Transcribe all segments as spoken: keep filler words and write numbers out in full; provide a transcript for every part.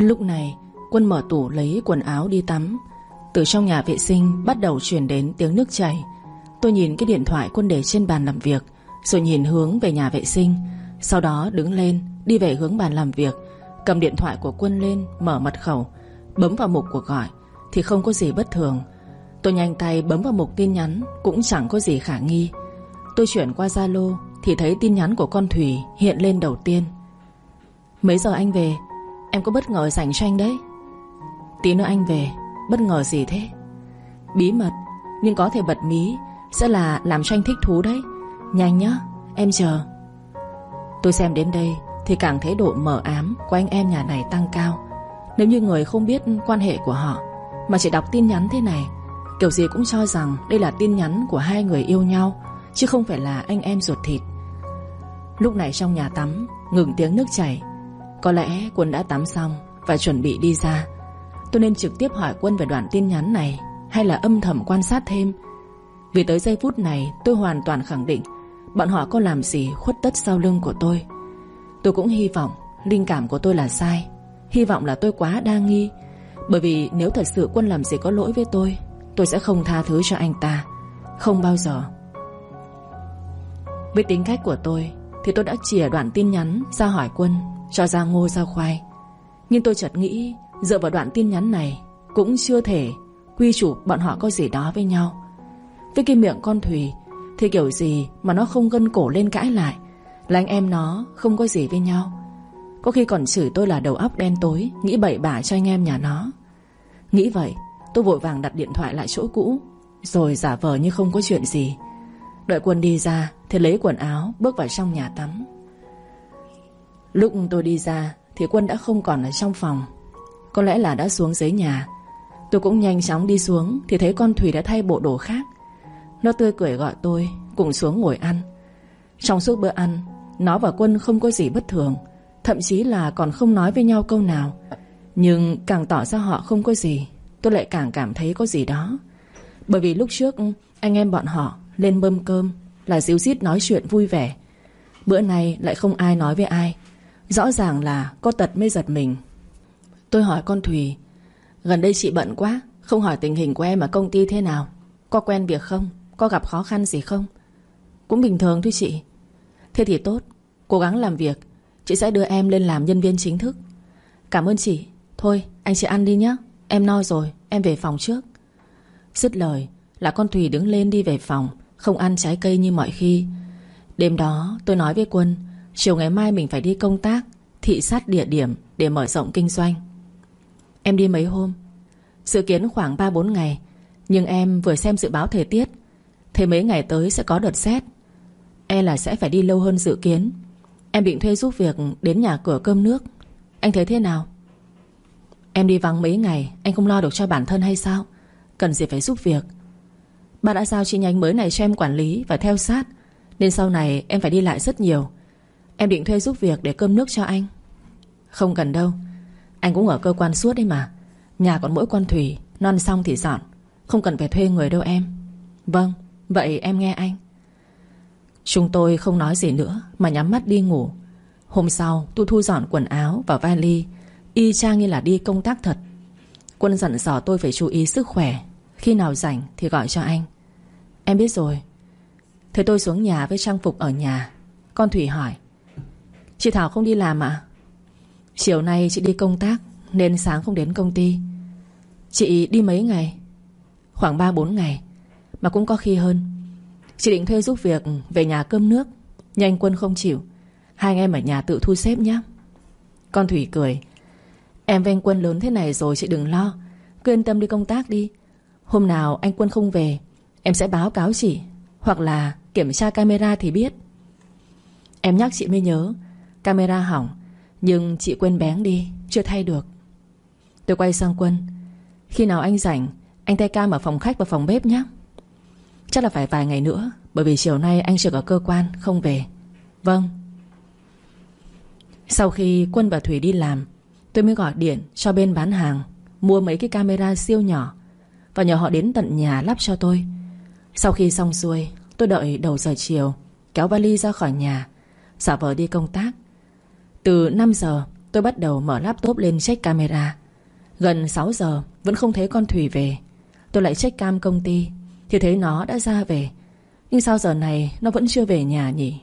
Lúc này Quân mở tủ lấy quần áo đi tắm. Từ trong nhà vệ sinh bắt đầu truyền đến tiếng nước chảy. Tôi nhìn cái điện thoại Quân để trên bàn làm việc, rồi nhìn hướng về nhà vệ sinh. Sau đó đứng lên đi về hướng bàn làm việc, cầm điện thoại của Quân lên, mở mật khẩu, bấm vào mục cuộc gọi thì không có gì bất thường. Tôi nhanh tay bấm vào mục tin nhắn, cũng chẳng có gì khả nghi. Tôi chuyển qua Zalo thì thấy tin nhắn của con Thủy hiện lên đầu tiên. Mấy giờ anh về? Em có bất ngờ dành cho anh đấy. Tí nữa anh về. Bất ngờ gì thế? Bí mật, nhưng có thể bật mí, sẽ là làm cho anh thích thú đấy. Nhanh nhá, em chờ. Tôi xem đến đây thì càng thấy độ mờ ám của anh em nhà này tăng cao. Nếu như người không biết quan hệ của họ mà chỉ đọc tin nhắn thế này, kiểu gì cũng cho rằng đây là tin nhắn của hai người yêu nhau, chứ không phải là anh em ruột thịt. Lúc này trong nhà tắm ngừng tiếng nước chảy. Có lẽ Quân đã tắm xong và chuẩn bị đi ra. Tôi nên trực tiếp hỏi Quân về đoạn tin nhắn này, hay là âm thầm quan sát thêm? Vì tới giây phút này tôi hoàn toàn khẳng định bọn họ có làm gì khuất tất sau lưng của tôi. Tôi cũng hy vọng linh cảm của tôi là sai, hy vọng là tôi quá đa nghi. Bởi vì nếu thật sự Quân làm gì có lỗi với tôi, tôi sẽ không tha thứ cho anh ta. Không bao giờ. Với tính cách của tôi thì tôi đã chìa đoạn tin nhắn ra hỏi Quân, cho ra ngô ra khoai. Nhưng tôi chợt nghĩ, dựa vào đoạn tin nhắn này cũng chưa thể quy chụp bọn họ có gì đó với nhau. Với cái miệng con Thùy thì kiểu gì mà nó không gân cổ lên cãi lại là anh em nó không có gì với nhau. Có khi còn chửi tôi là đầu óc đen tối, nghĩ bậy bạ cho anh em nhà nó. Nghĩ vậy, tôi vội vàng đặt điện thoại lại chỗ cũ, rồi giả vờ như không có chuyện gì. Đợi Quân đi ra thì lấy quần áo bước vào trong nhà tắm. Lúc tôi đi ra thì Quân đã không còn ở trong phòng. Có lẽ là đã xuống dưới nhà. Tôi cũng nhanh chóng đi xuống thì thấy con Thùy đã thay bộ đồ khác. Nó tươi cười gọi tôi cùng xuống ngồi ăn. Trong suốt bữa ăn, nó và Quân không có gì bất thường, thậm chí là còn không nói với nhau câu nào. Nhưng càng tỏ ra họ không có gì, tôi lại càng cảm thấy có gì đó. Bởi vì lúc trước anh em bọn họ lên mâm cơm là díu dít nói chuyện vui vẻ. Bữa nay lại không ai nói với ai. Rõ ràng là có tật mới giật mình. Tôi hỏi con Thùy, gần đây chị bận quá, không hỏi tình hình của em ở công ty thế nào. Có quen việc không? Có gặp khó khăn gì không? Cũng bình thường thôi chị. Thế thì tốt, cố gắng làm việc. Chị sẽ đưa em lên làm nhân viên chính thức. Cảm ơn chị. Thôi anh chị ăn đi nhé, em no rồi, em về phòng trước. Dứt lời là con Thùy đứng lên đi về phòng, không ăn trái cây như mọi khi. Đêm đó tôi nói với Quân, chiều ngày mai mình phải đi công tác, thị sát địa điểm để mở rộng kinh doanh. Em đi mấy hôm? Dự kiến khoảng ba bốn ngày. Nhưng em vừa xem dự báo thời tiết, thấy mấy ngày tới sẽ có đợt rét. E là sẽ phải đi lâu hơn dự kiến. Em định thuê giúp việc đến nhà cửa cơm nước. Anh thấy thế nào? Em đi vắng mấy ngày, anh không lo được cho bản thân hay sao? Cần gì phải giúp việc. Ba đã giao chi nhánh mới này cho em quản lý và theo sát, nên sau này em phải đi lại rất nhiều. Em định thuê giúp việc để cơm nước cho anh. Không cần đâu, anh cũng ở cơ quan suốt đấy mà. Nhà còn mỗi con Thùy, non xong thì dọn, không cần phải thuê người đâu em. Vâng, vậy em nghe anh. Chúng tôi không nói gì nữa mà nhắm mắt đi ngủ. Hôm sau tôi thu dọn quần áo và vali, y chang như là đi công tác thật. Quân dặn dò tôi phải chú ý sức khỏe, khi nào rảnh thì gọi cho anh. Em biết rồi. Thế tôi xuống nhà với trang phục ở nhà. Con Thủy hỏi, chị Thảo không đi làm ạ? Chiều nay chị đi công tác nên sáng không đến công ty. Chị đi mấy ngày? Khoảng ba bốn ngày, mà cũng có khi hơn. Chị định thuê giúp việc về nhà cơm nước, nhưng anh Quân không chịu. Hai anh em ở nhà tự thu xếp nhé. Con Thủy cười, em với anh Quân lớn thế này rồi, chị đừng lo, cứ yên tâm đi công tác đi. Hôm nào anh Quân không về, em sẽ báo cáo chị, hoặc là kiểm tra camera thì biết. Em nhắc chị mới nhớ, camera hỏng, nhưng chị quên bén đi, chưa thay được. Tôi quay sang Quân, khi nào anh rảnh, anh thay cam ở phòng khách và phòng bếp nhé. Chắc là phải vài ngày nữa, bởi vì chiều nay anh trực ở cơ quan, không về. Vâng. Sau khi Quân và Thủy đi làm, tôi mới gọi điện cho bên bán hàng mua mấy cái camera siêu nhỏ và nhờ họ đến tận nhà lắp cho tôi. Sau khi xong xuôi, tôi đợi đầu giờ chiều, kéo vali ra khỏi nhà, giả vờ đi công tác. Từ năm giờ tôi bắt đầu mở laptop lên check camera. Gần sáu giờ vẫn không thấy con Thùy về. Tôi lại check cam công ty thì thấy nó đã ra về. Nhưng sao giờ này nó vẫn chưa về nhà nhỉ?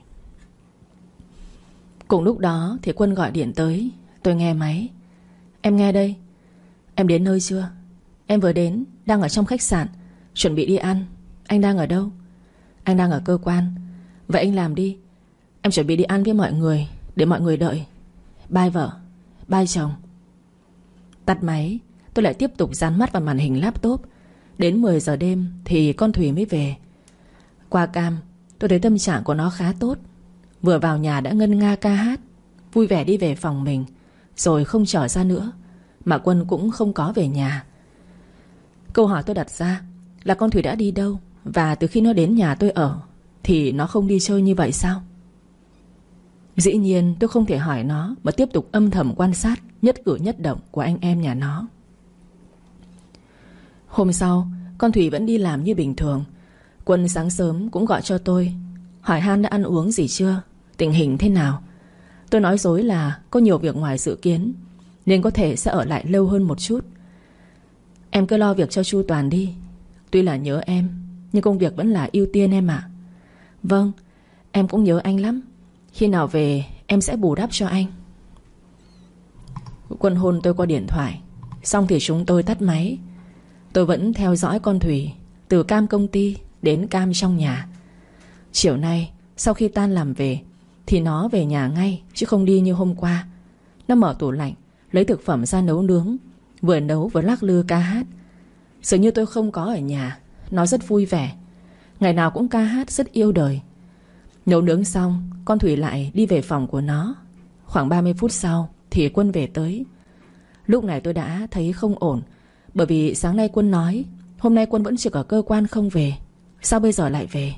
Cùng lúc đó thì Quân gọi điện tới. Tôi nghe máy. Em nghe đây. Em đến nơi chưa? Em vừa đến, đang ở trong khách sạn, chuẩn bị đi ăn. Anh đang ở đâu? Anh đang ở cơ quan. Vậy anh làm đi. Em chuẩn bị đi ăn với mọi người, để mọi người đợi. Bye vợ. Bye chồng. Tắt máy, tôi lại tiếp tục dán mắt vào màn hình laptop. Đến mười giờ đêm thì con Thùy mới về. Qua cam, tôi thấy tâm trạng của nó khá tốt. Vừa vào nhà đã ngân nga ca hát, vui vẻ đi về phòng mình, rồi không trở ra nữa. Mà Quân cũng không có về nhà. Câu hỏi tôi đặt ra là con Thùy đã đi đâu, và từ khi nó đến nhà tôi ở thì nó không đi chơi như vậy sao? Dĩ nhiên tôi không thể hỏi nó, mà tiếp tục âm thầm quan sát nhất cử nhất động của anh em nhà nó. Hôm sau, con Thùy vẫn đi làm như bình thường. Quân sáng sớm cũng gọi cho tôi, hỏi han đã ăn uống gì chưa, tình hình thế nào. Tôi nói dối là có nhiều việc ngoài dự kiến, nên có thể sẽ ở lại lâu hơn một chút. Em cứ lo việc cho chu toàn đi. Tuy là nhớ em, nhưng công việc vẫn là ưu tiên em ạ. Vâng, em cũng nhớ anh lắm. Khi nào về em sẽ bù đắp cho anh. Quân hôn tôi qua điện thoại, xong thì chúng tôi tắt máy. Tôi vẫn theo dõi con Thùy, từ cam công ty đến cam trong nhà. Chiều nay sau khi tan làm về thì nó về nhà ngay, chứ không đi như hôm qua. Nó mở tủ lạnh, lấy thực phẩm ra nấu nướng, vừa nấu vừa lắc lư ca hát. Dường như tôi không có ở nhà, nó rất vui vẻ. Ngày nào cũng ca hát, rất yêu đời. Nấu nướng xong, con Thùy lại đi về phòng của nó. Khoảng ba mươi phút sau thì Quân về tới. Lúc này tôi đã thấy không ổn, bởi vì sáng nay Quân nói hôm nay Quân vẫn trực ở cơ quan không về. Sao bây giờ lại về?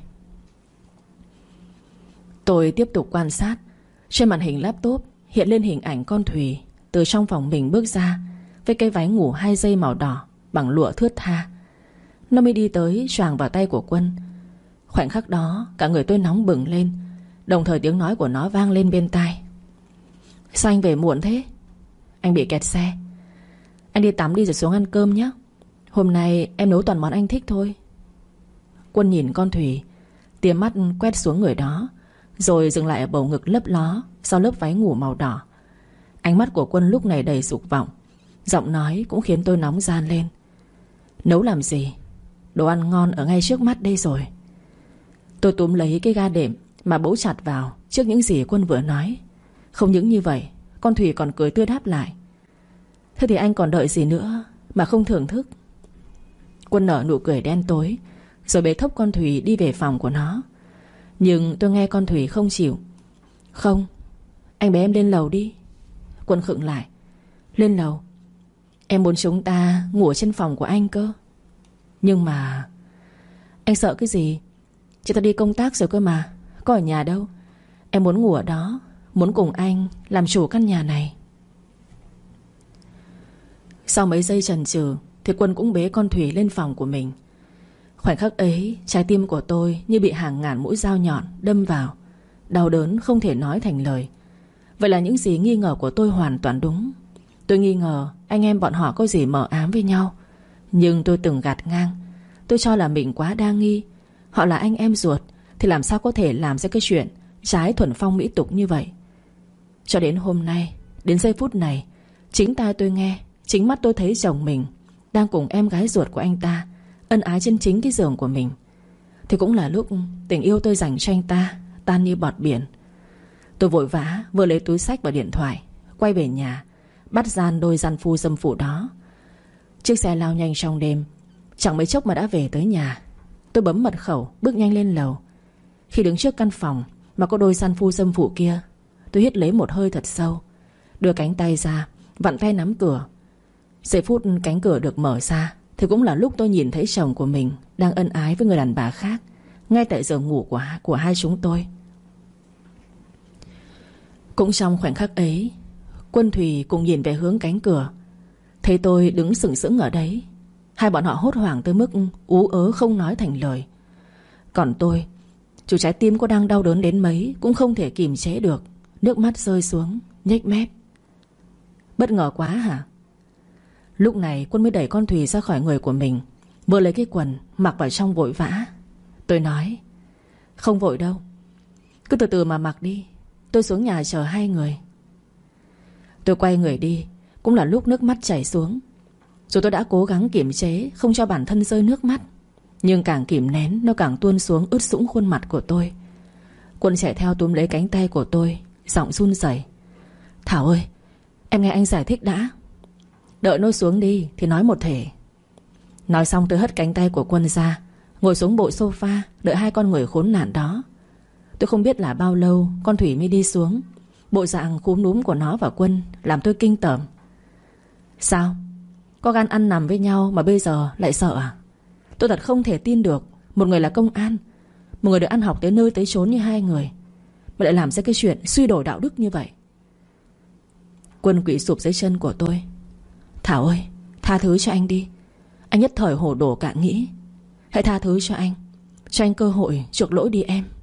Tôi tiếp tục quan sát. Trên màn hình laptop hiện lên hình ảnh con Thùy từ trong phòng mình bước ra, với cái váy ngủ hai dây màu đỏ bằng lụa thướt tha. Nó mới đi tới choàng vào tay của Quân. Khoảnh khắc đó cả người tôi nóng bừng lên, đồng thời tiếng nói của nó vang lên bên tai. Sao anh về muộn thế? Anh bị kẹt xe. Anh đi tắm đi rồi xuống ăn cơm nhé. Hôm nay em nấu toàn món anh thích thôi. Quân nhìn con Thùy, tia mắt quét xuống người đó, rồi dừng lại ở bầu ngực lấp ló sau lớp váy ngủ màu đỏ. Ánh mắt của Quân lúc này đầy dục vọng, giọng nói cũng khiến tôi nóng ran lên. Nấu làm gì? Đồ ăn ngon ở ngay trước mắt đây rồi. Tôi túm lấy cái ga đệm mà bấu chặt vào trước những gì Quân vừa nói. Không những như vậy, con Thùy còn cười tươi đáp lại. Thế thì anh còn đợi gì nữa mà không thưởng thức? Quân nở nụ cười đen tối, rồi bế thốc con Thùy đi về phòng của nó. Nhưng tôi nghe con Thùy không chịu. Không, anh bế em lên lầu đi. Quân khựng lại. Lên lầu? Em muốn chúng ta ngủ ở trên phòng của anh cơ. Nhưng mà... Anh sợ cái gì? Chị ta đi công tác rồi cơ mà, có ở nhà đâu. Em muốn ngủ ở đó, muốn cùng anh làm chủ căn nhà này. Sau mấy giây chần chừ thì Quân cũng bế con Thùy lên phòng của mình. Khoảnh khắc ấy, trái tim của tôi như bị hàng ngàn mũi dao nhọn đâm vào, đau đớn không thể nói thành lời. Vậy là những gì nghi ngờ của tôi hoàn toàn đúng. Tôi nghi ngờ anh em bọn họ có gì mờ ám với nhau. Nhưng tôi từng gạt ngang. Tôi cho là mình quá đa nghi. Họ là anh em ruột thì làm sao có thể làm ra cái chuyện trái thuần phong mỹ tục như vậy. Cho đến hôm nay, đến giây phút này, chính tai tôi nghe, chính mắt tôi thấy chồng mình đang cùng em gái ruột của anh ta ân ái trên chính cái giường của mình. Thì cũng là lúc tình yêu tôi dành cho anh ta tan như bọt biển. Tôi vội vã vừa lấy túi xách và điện thoại, quay về nhà, bắt gian đôi gian phu dâm phụ đó. Chiếc xe lao nhanh trong đêm, chẳng mấy chốc mà đã về tới nhà. Tôi bấm mật khẩu, bước nhanh lên lầu. Khi đứng trước căn phòng mà có đôi gian phu dâm phụ kia, tôi hít lấy một hơi thật sâu, đưa cánh tay ra, vặn tay nắm cửa. Giây phút cánh cửa được mở ra thì cũng là lúc tôi nhìn thấy chồng của mình đang ân ái với người đàn bà khác, ngay tại giường ngủ của, của hai chúng tôi. Cũng trong khoảnh khắc ấy, Quân Thùy cùng nhìn về hướng cánh cửa. Thấy tôi đứng sững sững ở đấy, hai bọn họ hốt hoảng tới mức ú ớ không nói thành lời. Còn tôi, dù trái tim có đang đau đớn đến mấy cũng không thể kìm chế được, nước mắt rơi xuống, nhếch mép. Bất ngờ quá hả? Lúc này Quân mới đẩy con Thùy ra khỏi người của mình, vừa lấy cái quần mặc vào trong vội vã. Tôi nói: Không vội đâu, cứ từ từ mà mặc đi, tôi xuống nhà chờ hai người. Tôi quay người đi, cũng là lúc nước mắt chảy xuống. Dù tôi đã cố gắng kiềm chế không cho bản thân rơi nước mắt, nhưng càng kìm nén nó càng tuôn xuống ướt sũng khuôn mặt của tôi. Quân chạy theo túm lấy cánh tay của tôi, giọng run rẩy: Thảo ơi, em nghe anh giải thích đã. Đợi nó xuống đi thì nói một thể. Nói xong tôi hất cánh tay của Quân ra, ngồi xuống bộ sofa đợi hai con người khốn nạn đó. Tôi không biết là bao lâu con Thủy mới đi xuống. Bộ dạng cúm núm của nó và Quân làm tôi kinh tởm. Sao? Có gan ăn nằm với nhau mà bây giờ lại sợ à? Tôi thật không thể tin được. Một người là công an, một người được ăn học tới nơi tới chốn như hai người, mà lại làm ra cái chuyện suy đồi đạo đức như vậy. Quân quỵ sụp dưới chân của tôi. Thảo ơi, tha thứ cho anh đi. Anh nhất thời hồ đồ cạn nghĩ. Hãy tha thứ cho anh, cho anh cơ hội chuộc lỗi đi em.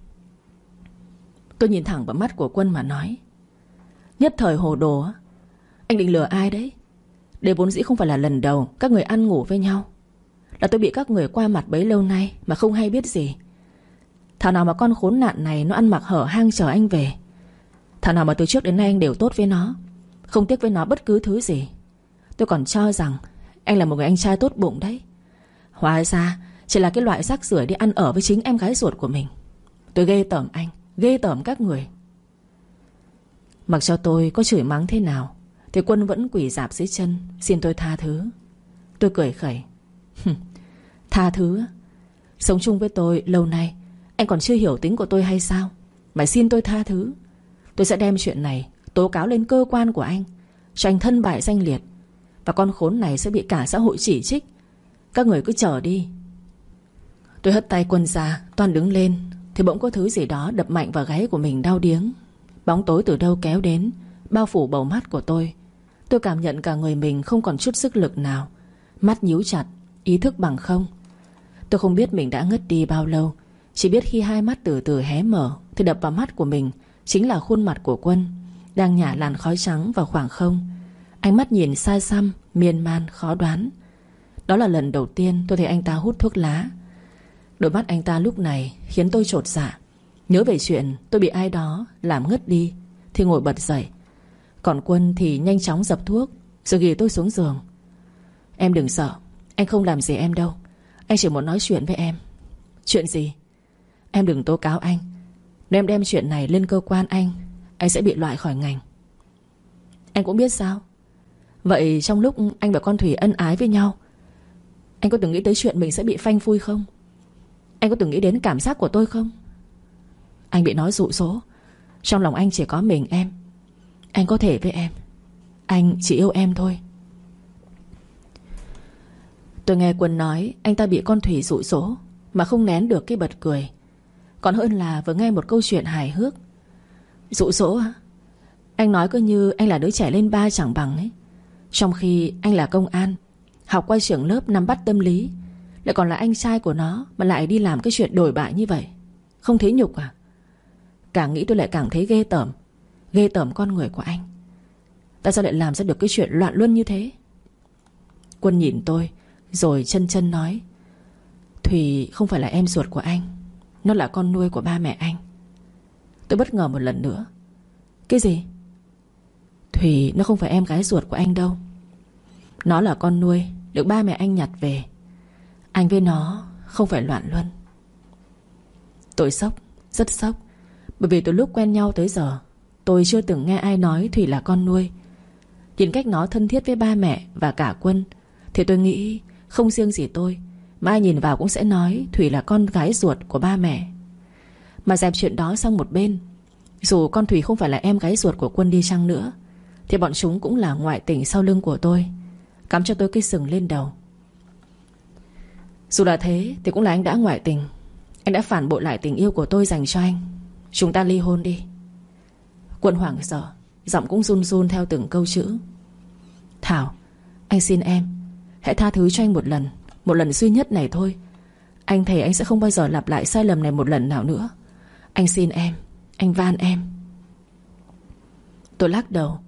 Tôi nhìn thẳng vào mắt của Quân mà nói: Nhất thời hồ đồ á? Anh định lừa ai đấy? Đây vốn dĩ không phải là lần đầu các người ăn ngủ với nhau. Là tôi bị các người qua mặt bấy lâu nay mà không hay biết gì. Thảo nào mà con khốn nạn này nó ăn mặc hở hang chờ anh về. Thảo nào mà từ trước đến nay anh đều tốt với nó, không tiếc với nó bất cứ thứ gì. Tôi còn cho rằng anh là một người anh trai tốt bụng đấy. Hóa ra chỉ là cái loại rác rưởi đi ăn ở với chính em gái ruột của mình. Tôi ghê tởm anh, ghê tởm các người. Mặc cho tôi có chửi mắng thế nào thì Quân vẫn quỳ rạp dưới chân xin tôi tha thứ. Tôi cười khẩy: Tha thứ? Sống chung với tôi lâu nay anh còn chưa hiểu tính của tôi hay sao mà xin tôi tha thứ? Tôi sẽ đem chuyện này tố cáo lên cơ quan của anh, cho anh thân bại danh liệt, và con khốn này sẽ bị cả xã hội chỉ trích. Các người cứ chờ đi. Tôi hất tay Quân ra toan đứng lên thì bỗng có thứ gì đó đập mạnh vào gáy của mình đau điếng. Bóng tối từ đâu kéo đến, bao phủ bầu mắt của tôi. Tôi cảm nhận cả người mình không còn chút sức lực nào, mắt nhíu chặt, ý thức bằng không. Tôi không biết mình đã ngất đi bao lâu. Chỉ biết khi hai mắt từ từ hé mở thì đập vào mắt của mình chính là khuôn mặt của Quân đang nhả làn khói trắng vào khoảng không. Ánh mắt nhìn xa xăm, miên man, khó đoán. Đó là lần đầu tiên tôi thấy anh ta hút thuốc lá. Đôi mắt anh ta lúc này khiến tôi chột dạ. Nhớ về chuyện tôi bị ai đó làm ngất đi thì ngồi bật dậy. Còn Quân thì nhanh chóng dập thuốc rồi ghì tôi xuống giường. Em đừng sợ, anh không làm gì em đâu. Anh chỉ muốn nói chuyện với em. Chuyện gì? Em đừng tố cáo anh. Nếu em đem chuyện này lên cơ quan anh, anh sẽ bị loại khỏi ngành. Anh cũng biết sao? Vậy trong lúc anh và con Thủy ân ái với nhau, anh có từng nghĩ tới chuyện mình sẽ bị phanh phui không? Anh có từng nghĩ đến cảm giác của tôi không? Anh bị nói dụ dỗ. Trong lòng anh chỉ có mình em. Anh có thể với em. Anh chỉ yêu em thôi. Tôi nghe Quân nói anh ta bị con Thủy dụ dỗ mà không nén được cái bật cười. Còn hơn là vừa nghe một câu chuyện hài hước. Dụ dỗ á? Anh nói cứ như anh là đứa trẻ lên ba chẳng bằng ấy. Trong khi anh là công an, học qua trường lớp nắm bắt tâm lý, lại còn là anh trai của nó mà lại đi làm cái chuyện đổi bại như vậy. Không thấy nhục à? Càng nghĩ tôi lại càng thấy ghê tởm. Ghê tởm con người của anh. Tại sao lại làm ra được cái chuyện loạn luân như thế? Quân nhìn tôi rồi chân chân nói: Thùy không phải là em ruột của anh, nó là con nuôi của ba mẹ anh. Tôi bất ngờ một lần nữa. Cái gì? Thùy nó không phải em gái ruột của anh đâu. Nó là con nuôi được ba mẹ anh nhặt về. Anh với nó không phải loạn luân. Tôi sốc, rất sốc. Bởi vì từ lúc quen nhau tới giờ tôi chưa từng nghe ai nói Thùy là con nuôi. Nhìn cách nó thân thiết với ba mẹ và cả Quân thì tôi nghĩ không riêng gì tôi mà ai nhìn vào cũng sẽ nói Thùy là con gái ruột của ba mẹ. Mà dẹp chuyện đó sang một bên, dù con Thùy không phải là em gái ruột của Quân đi chăng nữa thì bọn chúng cũng là ngoại tình sau lưng của tôi, cắm cho tôi cái sừng lên đầu. Dù là thế thì cũng là anh đã ngoại tình. Anh đã phản bội lại tình yêu của tôi dành cho anh. Chúng ta ly hôn đi. Quân hoảng sợ, giọng cũng run run theo từng câu chữ. Thảo, anh xin em, hãy tha thứ cho anh một lần. Một lần duy nhất này thôi. Anh thề anh sẽ không bao giờ lặp lại sai lầm này một lần nào nữa. Anh xin em, anh van em. Tôi lắc đầu.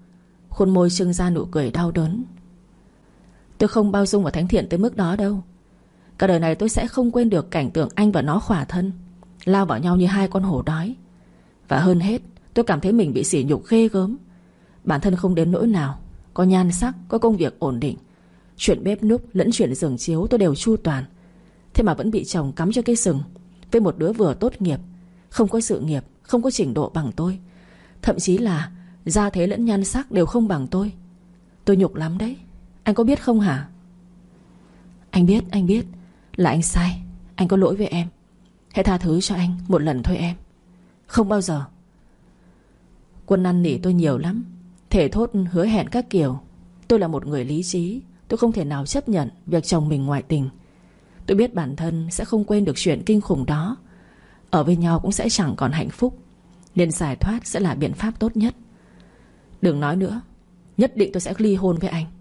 khuôn môi trưng ra nụ cười đau đớn. Tôi không bao dung và thánh thiện tới mức đó đâu. Cả đời này tôi sẽ không quên được cảnh tượng anh và nó khỏa thân, lao vào nhau như hai con hổ đói. Và hơn hết, tôi cảm thấy mình bị sỉ nhục ghê gớm. Bản thân không đến nỗi nào, có nhan sắc, có công việc ổn định, chuyện bếp núc lẫn chuyện giường chiếu tôi đều chu toàn. Thế mà vẫn bị chồng cắm cho cái sừng với một đứa vừa tốt nghiệp, không có sự nghiệp, không có trình độ bằng tôi. Thậm chí là gia thế lẫn nhan sắc đều không bằng tôi. Tôi nhục lắm đấy. Anh có biết không hả? Anh biết, anh biết. Là anh sai. Anh có lỗi với em. Hãy tha thứ cho anh một lần thôi em. Không bao giờ. Quân năn nỉ tôi nhiều lắm, thề thốt hứa hẹn các kiểu. Tôi là một người lý trí. Tôi không thể nào chấp nhận việc chồng mình ngoại tình. Tôi biết bản thân sẽ không quên được chuyện kinh khủng đó. Ở với nhau cũng sẽ chẳng còn hạnh phúc, nên giải thoát sẽ là biện pháp tốt nhất. Đừng nói nữa. Nhất định tôi sẽ ly hôn với anh.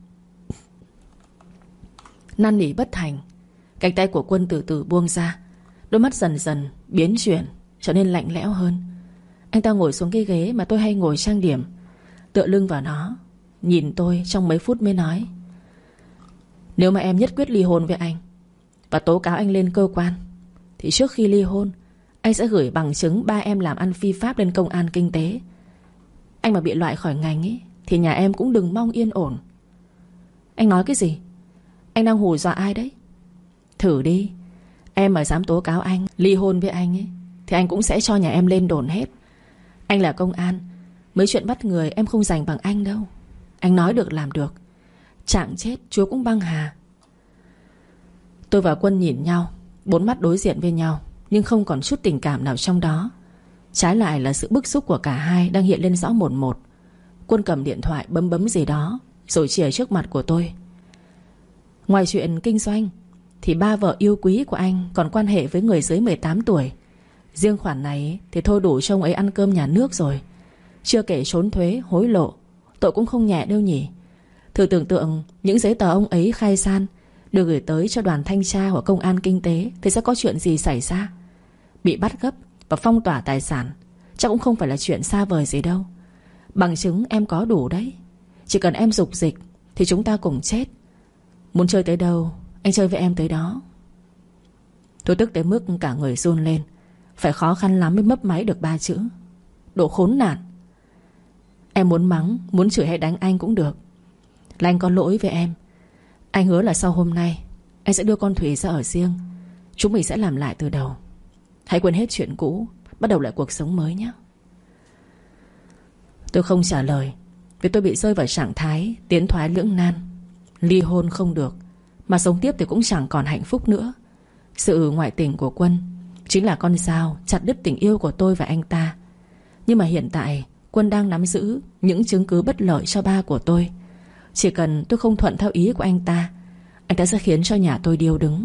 Năn nỉ bất thành, cánh tay của Quân từ từ buông ra. Đôi mắt dần dần biến chuyển, trở nên lạnh lẽo hơn. Anh ta ngồi xuống cái ghế mà tôi hay ngồi trang điểm, tựa lưng vào nó, nhìn tôi trong mấy phút mới nói: nếu mà em nhất quyết ly hôn với anh và tố cáo anh lên cơ quan, thì trước khi ly hôn, anh sẽ gửi bằng chứng ba em làm ăn phi pháp lên công an kinh tế. Anh mà bị loại khỏi ngành ấy, thì nhà em cũng đừng mong yên ổn. Anh nói cái gì? Anh đang hù dọa ai đấy? Thử đi. Em mà dám tố cáo anh ly hôn với anh ấy, thì anh cũng sẽ cho nhà em lên đồn hết. Anh là công an, mấy chuyện bắt người em không giành bằng anh đâu. Anh nói được làm được. Chạng chết Chúa cũng băng hà. Tôi và Quân nhìn nhau, bốn mắt đối diện với nhau, nhưng không còn chút tình cảm nào trong đó. Trái lại là sự bức xúc của cả hai đang hiện lên rõ một một. Quân cầm điện thoại bấm bấm gì đó, rồi chìa trước mặt của tôi. Ngoài chuyện kinh doanh, thì ba vợ yêu quý của anh còn quan hệ với người dưới mười tám tuổi. Riêng khoản này thì thôi đủ cho ông ấy ăn cơm nhà nước rồi. Chưa kể trốn thuế, hối lộ, tội cũng không nhẹ đâu nhỉ. Thử tưởng tượng những giấy tờ ông ấy khai san được gửi tới cho đoàn thanh tra của công an kinh tế, thì sẽ có chuyện gì xảy ra. Bị bắt gấp và phong tỏa tài sản chắc cũng không phải là chuyện xa vời gì đâu. Bằng chứng em có đủ đấy. Chỉ cần em dục dịch thì chúng ta cùng chết. Muốn chơi tới đâu, anh chơi với em tới đó. Tôi tức tới mức cả người run lên. Phải khó khăn lắm mới mấp máy được ba chữ: đồ khốn nạn. Em muốn mắng, muốn chửi hay đánh anh cũng được, là anh có lỗi với em. Anh hứa là sau hôm nay anh sẽ đưa con Thùy ra ở riêng. Chúng mình sẽ làm lại từ đầu. Hãy quên hết chuyện cũ, bắt đầu lại cuộc sống mới nhé. Tôi không trả lời, vì tôi bị rơi vào trạng thái tiến thoái lưỡng nan. Ly hôn không được, mà sống tiếp thì cũng chẳng còn hạnh phúc nữa. Sự ngoại tình của Quân chính là con dao chặt đứt tình yêu của tôi và anh ta. Nhưng mà hiện tại Quân đang nắm giữ những chứng cứ bất lợi cho ba của tôi. Chỉ cần tôi không thuận theo ý của anh ta, anh ta sẽ khiến cho nhà tôi điêu đứng.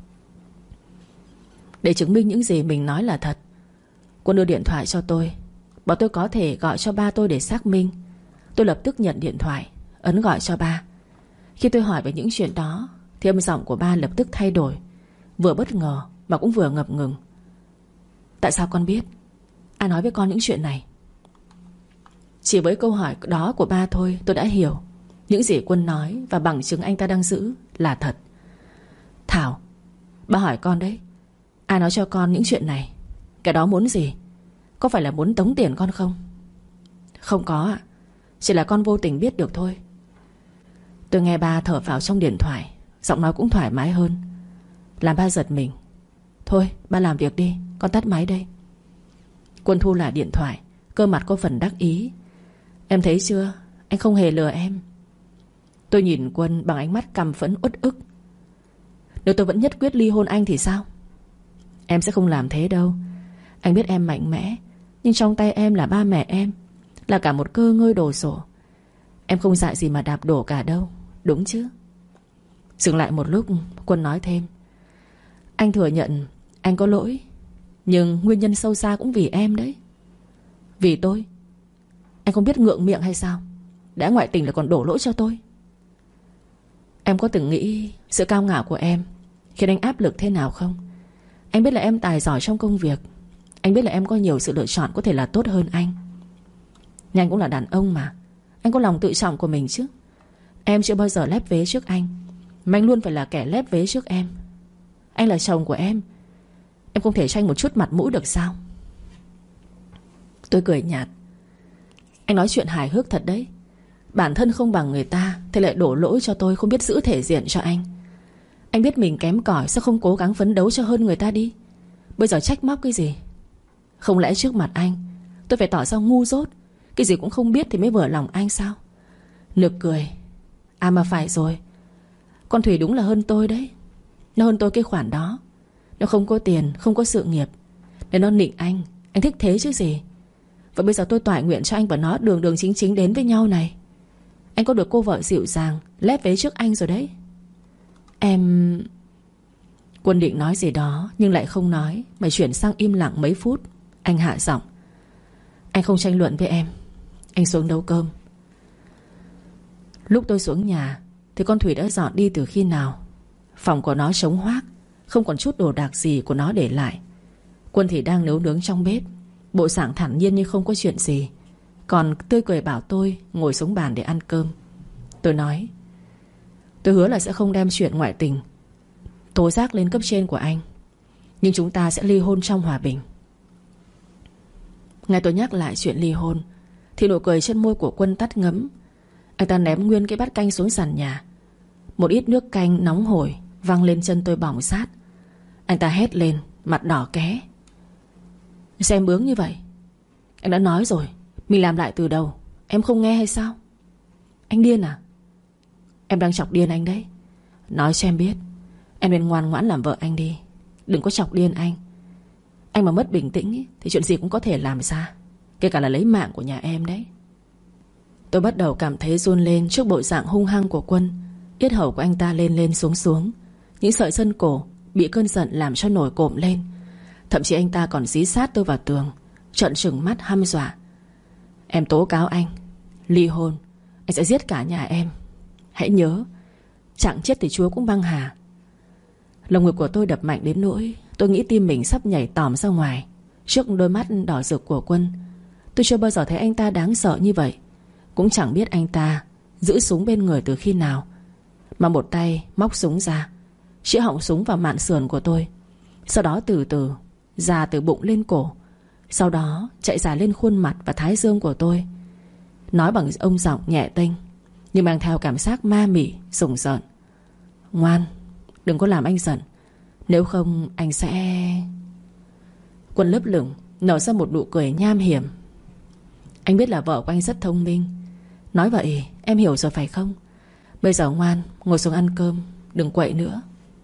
Để chứng minh những gì mình nói là thật, Quân đưa điện thoại cho tôi, bảo tôi có thể gọi cho ba tôi để xác minh. Tôi lập tức nhận điện thoại, ấn gọi cho ba. Khi tôi hỏi về những chuyện đó, thì âm giọng của ba lập tức thay đổi, vừa bất ngờ mà cũng vừa ngập ngừng. Tại sao con biết? Ai nói với con những chuyện này? Chỉ với câu hỏi đó của ba thôi, tôi đã hiểu những gì Quân nói và bằng chứng anh ta đang giữ là thật. Thảo, ba hỏi con đấy, ai nói cho con những chuyện này? Cái đó muốn gì? Có phải là muốn tống tiền con không? Không có ạ, chỉ là con vô tình biết được thôi. Tôi nghe ba thở phào trong điện thoại, giọng nói cũng thoải mái hơn, làm ba giật mình. Thôi ba làm việc đi, con tắt máy đây. Quân thu lại điện thoại, cơ mặt có phần đắc ý. Em thấy chưa, anh không hề lừa em. Tôi nhìn Quân bằng ánh mắt căm phẫn uất ức. Nếu tôi vẫn nhất quyết ly hôn anh thì sao? Em sẽ không làm thế đâu. Anh biết em mạnh mẽ, nhưng trong tay em là ba mẹ em, là cả một cơ ngơi đồ sộ. Em không dại gì mà đạp đổ cả đâu, đúng chứ? Dừng lại một lúc, Quân nói thêm: anh thừa nhận anh có lỗi, nhưng nguyên nhân sâu xa cũng vì em đấy. Vì tôi? Anh không biết ngượng miệng hay sao? Đã ngoại tình là còn đổ lỗi cho tôi. Em có từng nghĩ sự cao ngạo của em khiến anh áp lực thế nào không? Anh biết là em tài giỏi trong công việc, anh biết là em có nhiều sự lựa chọn có thể là tốt hơn anh. Nhưng anh cũng là đàn ông mà, Anh có lòng tự trọng của mình chứ. Em chưa bao giờ lép vế trước anh, mà anh luôn phải là kẻ lép vế trước em. Anh là chồng của em, em không thể cho anh một chút mặt mũi được sao? Tôi cười nhạt. Anh nói chuyện hài hước thật đấy. Bản thân không bằng người ta thì lại đổ lỗi cho tôi không biết giữ thể diện cho anh. Anh biết mình kém cỏi, sao không cố gắng phấn đấu cho hơn người ta đi? Bây giờ trách móc cái gì? Không lẽ trước mặt anh tôi phải tỏ ra ngu dốt, cái gì cũng không biết thì mới vừa lòng anh sao? Nực cười. À mà phải rồi, con Thủy đúng là hơn tôi đấy. Nó hơn tôi cái khoản đó. Nó không có tiền, không có sự nghiệp, nên nó nịnh anh. Anh thích thế chứ gì. Và bây giờ tôi toại nguyện cho anh và nó đường đường chính chính đến với nhau này. Anh có được cô vợ dịu dàng lép vế trước anh rồi đấy. Em... Quân định nói gì đó nhưng lại không nói, mà chuyển sang im lặng mấy phút. Anh hạ giọng. Anh không tranh luận với em, anh xuống nấu cơm. Lúc tôi xuống nhà thì con Thủy đã dọn đi từ khi nào. Phòng của nó trống hoác, không còn chút đồ đạc gì của nó để lại. Quân thì đang nấu nướng trong bếp, bộ dạng thản nhiên như không có chuyện gì, còn tươi cười bảo tôi ngồi xuống bàn để ăn cơm. Tôi nói, tôi hứa là sẽ không đem chuyện ngoại tình tố giác lên cấp trên của anh, nhưng chúng ta sẽ ly hôn trong hòa bình. Nghe tôi nhắc lại chuyện ly hôn thì nụ cười trên môi của Quân tắt ngấm. Anh ta ném nguyên cái bát canh xuống sàn nhà. Một ít nước canh nóng hổi văng lên chân tôi bỏng rát. Anh ta hét lên, mặt đỏ ké. Xem bướng như vậy. Anh đã nói rồi, mình làm lại từ đầu. Em không nghe hay sao? Anh điên à? Em đang chọc điên anh đấy. Nói cho em biết, em nên ngoan ngoãn làm vợ anh đi, đừng có chọc điên anh. Anh mà mất bình tĩnh ý, thì chuyện gì cũng có thể làm ra, kể cả là lấy mạng của nhà em đấy. Tôi bắt đầu cảm thấy run lên trước bộ dạng hung hăng của Quân. Yết hầu của anh ta lên lên xuống xuống, những sợi gân cổ bị cơn giận làm cho nổi cộm lên. Thậm chí anh ta còn dí sát tôi vào tường, trợn trừng mắt hăm dọa. Em tố cáo anh, ly hôn, anh sẽ giết cả nhà em. Hãy nhớ, chẳng chết thì Chúa cũng băng hà. Lồng ngực của tôi đập mạnh đến nỗi tôi nghĩ tim mình sắp nhảy tòm ra ngoài trước đôi mắt đỏ rực của Quân. Tôi chưa bao giờ thấy anh ta đáng sợ như vậy. Cũng chẳng biết anh ta giữ súng bên người từ khi nào, mà một tay móc súng ra, chĩa họng súng vào mạn sườn của tôi. Sau đó từ từ già từ bụng lên cổ, sau đó chạy dài lên khuôn mặt và thái dương của tôi. Nói bằng ông giọng nhẹ tênh nhưng mang theo cảm giác ma mị, rùng rợn. Ngoan, đừng có làm anh giận, nếu không anh sẽ... Quân lấp lửng nở ra một nụ cười nham hiểm. Anh biết là vợ của anh rất thông minh. Nói vậy em hiểu rồi phải không? Bây giờ ngoan, ngồi xuống ăn cơm, đừng quậy nữa.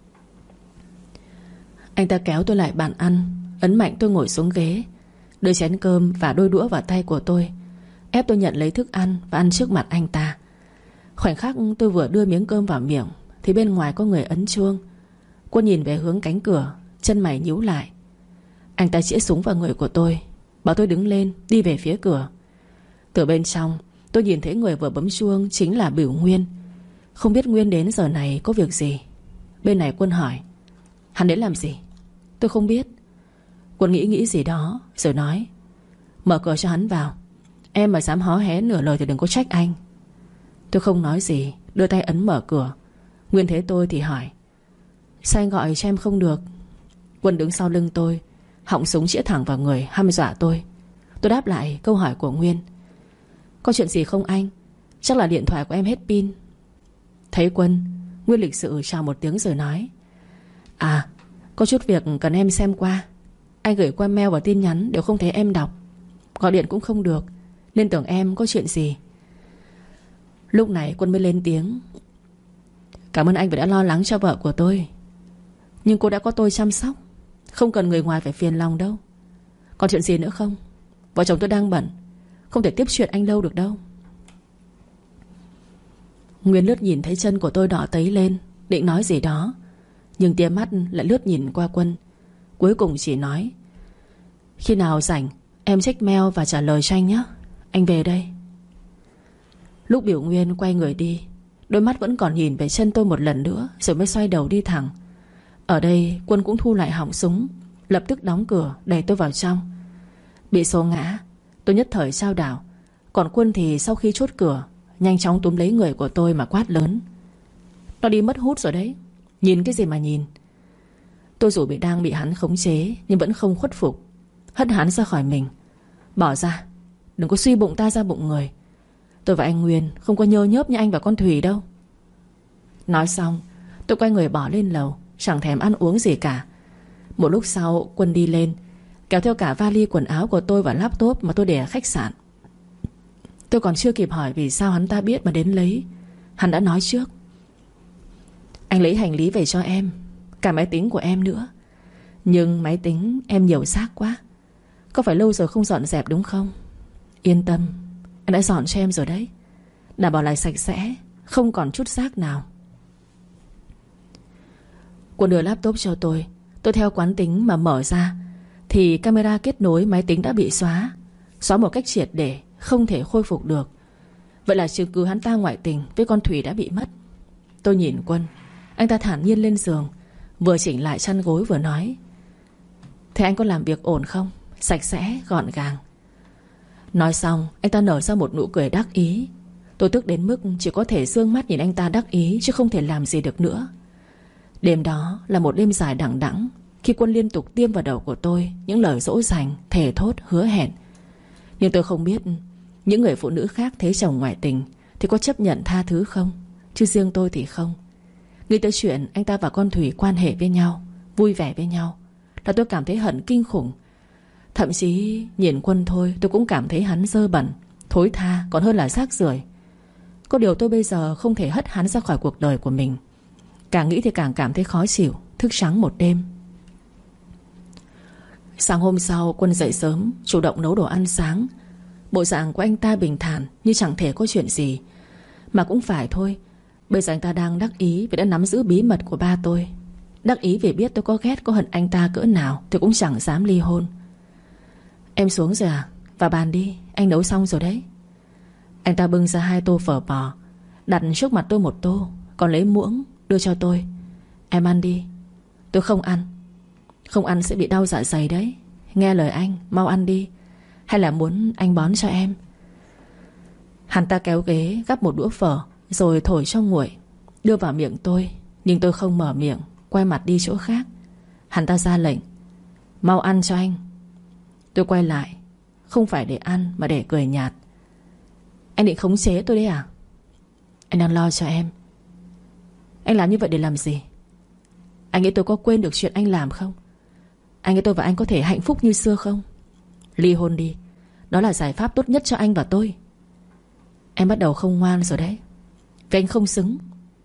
Anh ta kéo tôi lại bàn ăn, ấn mạnh tôi ngồi xuống ghế, đưa chén cơm và đôi đũa vào tay của tôi, ép tôi nhận lấy thức ăn và ăn trước mặt anh ta. Khoảnh khắc tôi vừa đưa miếng cơm vào miệng thì bên ngoài có người ấn chuông. Quân nhìn về hướng cánh cửa, chân mày nhíu lại. Anh ta chĩa súng vào người của tôi, bảo tôi đứng lên đi về phía cửa. Từ bên trong tôi nhìn thấy người vừa bấm chuông chính là Bửu Nguyên. Không biết Nguyên đến giờ này có việc gì. Bên này Quân hỏi, hắn đến làm gì? Tôi không biết. Quân nghĩ nghĩ gì đó rồi nói, mở cửa cho hắn vào. Em mà dám hó hé nửa lời thì đừng có trách anh. Tôi không nói gì, đưa tay ấn mở cửa. Nguyên thấy tôi thì hỏi, sao anh gọi cho em không được? Quân đứng sau lưng tôi, họng súng chĩa thẳng vào người, hăm dọa tôi. Tôi đáp lại câu hỏi của Nguyên. Có chuyện gì không anh? Chắc là điện thoại của em hết pin. Thấy Quân, Nguyên lịch sự chào một tiếng rồi nói, à, có chút việc cần em xem qua. Anh gửi qua mail và tin nhắn đều không thấy em đọc, gọi điện cũng không được, nên tưởng em có chuyện gì. Lúc này Quân mới lên tiếng, cảm ơn anh vì đã lo lắng cho vợ của tôi, nhưng cô đã có tôi chăm sóc, không cần người ngoài phải phiền lòng đâu. Còn chuyện gì nữa không? Vợ chồng tôi đang bận, không thể tiếp chuyện anh lâu được đâu. Nguyên lướt nhìn thấy chân của tôi đỏ tấy lên, định nói gì đó, nhưng tia mắt lại lướt nhìn qua Quân. Cuối cùng chỉ nói, khi nào rảnh em check mail và trả lời cho anh nhé. Anh về đây. Lúc Biểu Nguyên quay người đi, đôi mắt vẫn còn nhìn về chân tôi một lần nữa, rồi mới xoay đầu đi thẳng. Ở đây Quân cũng thu lại họng súng, lập tức đóng cửa đẩy tôi vào trong. Bị số ngã, tôi nhất thời chao đảo. Còn Quân thì sau khi chốt cửa nhanh chóng túm lấy người của tôi mà quát lớn: Nó đi mất hút rồi đấy, nhìn cái gì mà nhìn. Tôi dù bị đang bị hắn khống chế nhưng vẫn không khuất phục, hất hắn ra khỏi mình: Bỏ ra, đừng có suy bụng ta ra bụng người. Tôi và anh Nguyên không có nhơ nhớp như anh và con Thùy đâu. Nói xong tôi quay người bỏ lên lầu, chẳng thèm ăn uống gì cả. Một lúc sau Quân đi lên, kéo theo cả vali quần áo của tôi và laptop mà tôi để ở khách sạn. Tôi còn chưa kịp hỏi vì sao hắn ta biết mà đến lấy, hắn đã nói trước: Anh lấy hành lý về cho em, cả máy tính của em nữa. Nhưng máy tính em nhiều xác quá, có phải lâu rồi không dọn dẹp đúng không? Yên tâm, anh đã dọn cho em rồi đấy, đảm bảo là sạch sẽ, không còn chút rác nào. Quân đưa laptop cho tôi. Tôi theo quán tính mà mở ra thì camera kết nối máy tính đã bị xóa. Xóa một cách triệt để, không thể khôi phục được. Vậy là chứng cứ hắn ta ngoại tình với con Thủy đã bị mất. Tôi nhìn Quân, anh ta thản nhiên lên giường, vừa chỉnh lại chăn gối vừa nói: Thế anh có làm việc ổn không? Sạch sẽ, gọn gàng. Nói xong anh ta nở ra một nụ cười đắc ý. Tôi tức đến mức chỉ có thể dương mắt nhìn anh ta đắc ý, chứ không thể làm gì được nữa. Đêm đó là một đêm dài đằng đẵng, khi Quân liên tục tiêm vào đầu của tôi những lời dỗ dành, thề thốt, hứa hẹn. Nhưng tôi không biết những người phụ nữ khác thấy chồng ngoại tình thì có chấp nhận tha thứ không, chứ riêng tôi thì không. Nghĩ tới chuyện anh ta và con Thủy quan hệ với nhau, vui vẻ với nhau, là tôi cảm thấy hận kinh khủng. Thậm chí nhìn Quân thôi tôi cũng cảm thấy hắn dơ bẩn, thối tha, còn hơn là rác rưởi. Có điều tôi bây giờ không thể hất hắn ra khỏi cuộc đời của mình. Càng nghĩ thì càng cảm thấy khó chịu, thức trắng một đêm. Sáng hôm sau Quân dậy sớm, chủ động nấu đồ ăn sáng. Bộ dạng của anh ta bình thản như chẳng thể có chuyện gì. Mà cũng phải thôi, bây giờ anh ta đang đắc ý vì đã nắm giữ bí mật của ba tôi. Đắc ý vì biết tôi có ghét có hận anh ta cỡ nào thì cũng chẳng dám ly hôn. Em xuống rồi à? Vào bàn đi, anh nấu xong rồi đấy. Anh ta bưng ra hai tô phở bò, đặt trước mặt tôi một tô, còn lấy muỗng đưa cho tôi: Em ăn đi. Tôi không ăn. Không ăn sẽ bị đau dạ dày đấy. Nghe lời anh, mau ăn đi. Hay là muốn anh bón cho em? Hắn ta kéo ghế gắp một đũa phở rồi thổi cho nguội, đưa vào miệng tôi. Nhưng tôi không mở miệng, quay mặt đi chỗ khác. Hắn ta ra lệnh: Mau ăn cho anh. Tôi quay lại, không phải để ăn mà để cười nhạt: Anh định khống chế tôi đấy à? Anh đang lo cho em. Anh làm như vậy để làm gì? Anh nghĩ tôi có quên được chuyện anh làm không? Anh nghĩ tôi và anh có thể hạnh phúc như xưa không? Ly hôn đi, đó là giải pháp tốt nhất cho anh và tôi. Em bắt đầu không ngoan rồi đấy, vì anh không xứng.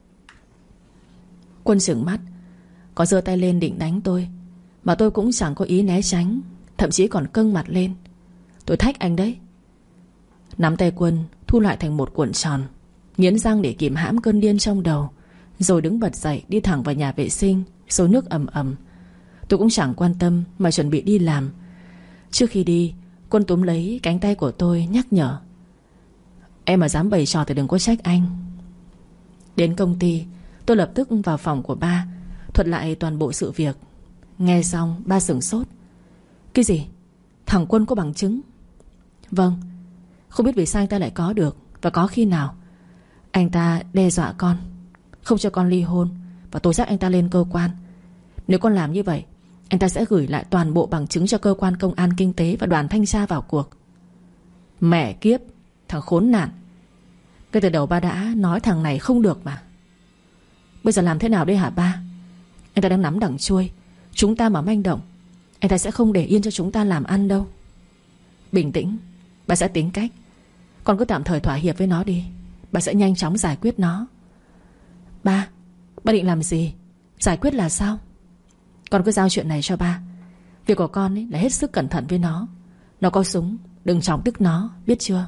Quân trừng mắt, có giơ tay lên định đánh tôi, mà tôi cũng chẳng có ý né tránh, thậm chí còn căng mặt lên. Tôi thách anh đấy. Nắm tay Quân thu lại thành một cuộn tròn, nghiến răng để kìm hãm cơn điên trong đầu, rồi đứng bật dậy đi thẳng vào nhà vệ sinh, xối nước ầm ầm. Tôi cũng chẳng quan tâm mà chuẩn bị đi làm. Trước khi đi, Quân túm lấy cánh tay của tôi nhắc nhở: Em mà dám bày trò thì đừng có trách anh. Đến công ty, tôi lập tức vào phòng của ba, thuật lại toàn bộ sự việc. Nghe xong ba sửng sốt: Cái gì? Thằng Quân có bằng chứng? Vâng. Không biết vì sao anh ta lại có được, và có khi nào. Anh ta đe dọa con, không cho con ly hôn, và tố giác anh ta lên cơ quan. Nếu con làm như vậy, anh ta sẽ gửi lại toàn bộ bằng chứng cho cơ quan công an kinh tế và đoàn thanh tra vào cuộc. Mẹ kiếp, thằng khốn nạn. Ngay từ đầu ba đã nói thằng này không được mà. Bây giờ làm thế nào đây hả ba? Anh ta đang nắm đằng chuôi, chúng ta mà manh động, anh ta sẽ không để yên cho chúng ta làm ăn đâu. Bình tĩnh, bà sẽ tính cách. Con cứ tạm thời thỏa hiệp với nó đi, bà sẽ nhanh chóng giải quyết nó. Ba, ba định làm gì? Giải quyết là sao? Con cứ giao chuyện này cho ba. Việc của con ấy là hết sức cẩn thận với nó. Nó có súng, đừng chọc tức nó, biết chưa?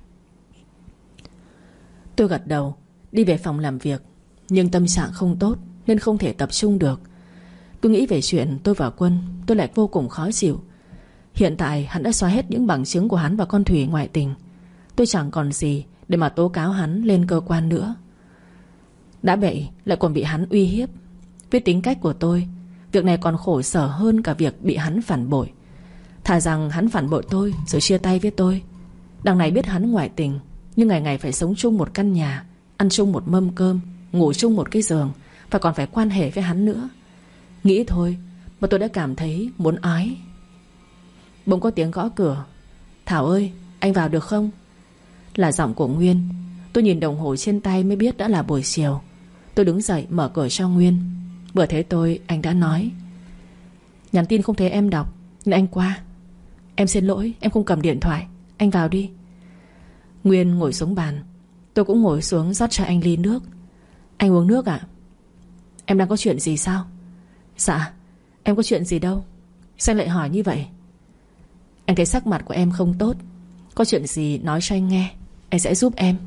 Tôi gật đầu, đi về phòng làm việc. Nhưng tâm trạng không tốt nên không thể tập trung được. Cứ nghĩ về chuyện tôi và Quân, tôi lại vô cùng khó chịu. Hiện tại hắn đã xóa hết những bằng chứng của hắn và con Thủy ngoại tình. Tôi chẳng còn gì để mà tố cáo hắn lên cơ quan nữa. Đã vậy lại còn bị hắn uy hiếp. Với tính cách của tôi, việc này còn khổ sở hơn cả việc bị hắn phản bội. Thà rằng hắn phản bội tôi rồi chia tay với tôi. Đằng này biết hắn ngoại tình, Nhưng ngày ngày phải sống chung một căn nhà, ăn chung một mâm cơm, ngủ chung một cái giường, và còn phải quan hệ với hắn nữa. Nghĩ thôi mà tôi đã cảm thấy muốn ói. Bỗng có tiếng gõ cửa. Thảo ơi, anh vào được không? Là giọng của Nguyên. Tôi nhìn đồng hồ trên tay mới biết đã là buổi chiều. Tôi đứng dậy mở cửa cho Nguyên. Vừa thấy tôi, anh đã nói: nhắn tin không thấy em đọc nên anh qua. Em xin lỗi, em không cầm điện thoại. Anh vào đi. Nguyên ngồi xuống bàn. Tôi cũng ngồi xuống rót cho anh ly nước. Anh uống nước ạ? Em đang có chuyện gì sao? Dạ, em có chuyện gì đâu. Sao anh lại hỏi như vậy? Anh thấy sắc mặt của em không tốt. Có chuyện gì nói cho anh nghe, anh sẽ giúp em.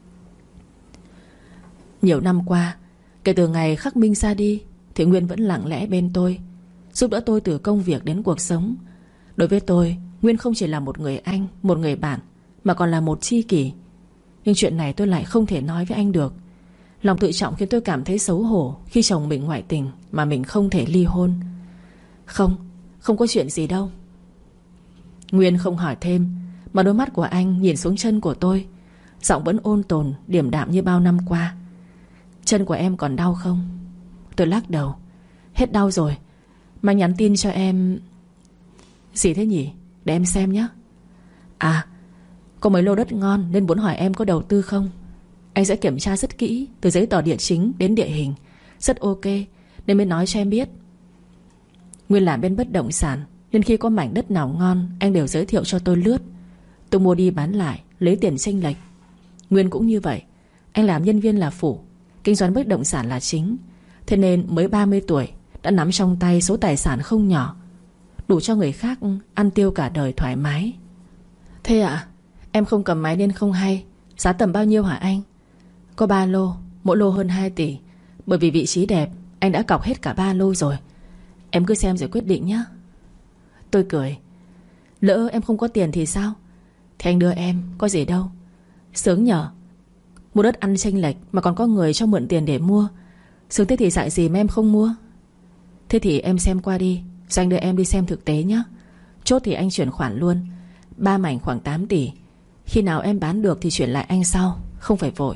Nhiều năm qua, kể từ ngày Khắc Minh ra đi, thì Nguyên vẫn lặng lẽ bên tôi, giúp đỡ tôi từ công việc đến cuộc sống. Đối với tôi, Nguyên không chỉ là một người anh, một người bạn, mà còn là một tri kỷ. Nhưng chuyện này tôi lại không thể nói với anh được. Lòng tự trọng khiến tôi cảm thấy xấu hổ khi chồng mình ngoại tình mà mình không thể ly hôn. Không, không có chuyện gì đâu. Nguyên không hỏi thêm, mà đôi mắt của anh nhìn xuống chân của tôi. Giọng vẫn ôn tồn, điềm đạm như bao năm qua. Chân của em còn đau không? Tôi lắc đầu. Hết đau rồi. Mà nhắn tin cho em. Gì thế nhỉ? Để em xem nhé. À, có mấy lô đất ngon nên muốn hỏi em có đầu tư không. Anh sẽ kiểm tra rất kỹ, từ giấy tờ địa chính đến địa hình. Rất ok, nên mới nói cho em biết. Nguyên làm bên bất động sản, nên khi có mảnh đất nào ngon anh đều giới thiệu cho tôi lướt. Tôi mua đi bán lại, lấy tiền chênh lệch. Nguyên cũng như vậy. Anh làm nhân viên là phụ, kinh doanh bất động sản là chính. Thế nên mới ba mươi tuổi đã nắm trong tay số tài sản không nhỏ, đủ cho người khác ăn tiêu cả đời thoải mái. Thế ạ? À, em không cầm máy nên không hay. Giá tầm bao nhiêu hả anh? Có ba lô, mỗi lô hơn hai tỷ. Bởi vì vị trí đẹp, anh đã cọc hết cả ba lô rồi. Em cứ xem rồi quyết định nhé. Tôi cười. Lỡ em không có tiền thì sao? Thì anh đưa em, có gì đâu. Sướng nhở. Mua đất ăn chênh lệch mà còn có người cho mượn tiền để mua. Sướng thế thì dại gì mà em không mua. Thế thì em xem qua đi, rồi anh đưa em đi xem thực tế nhé. Chốt thì anh chuyển khoản luôn. Ba mảnh khoảng tám tỷ. Khi nào em bán được thì chuyển lại anh sau, không phải vội.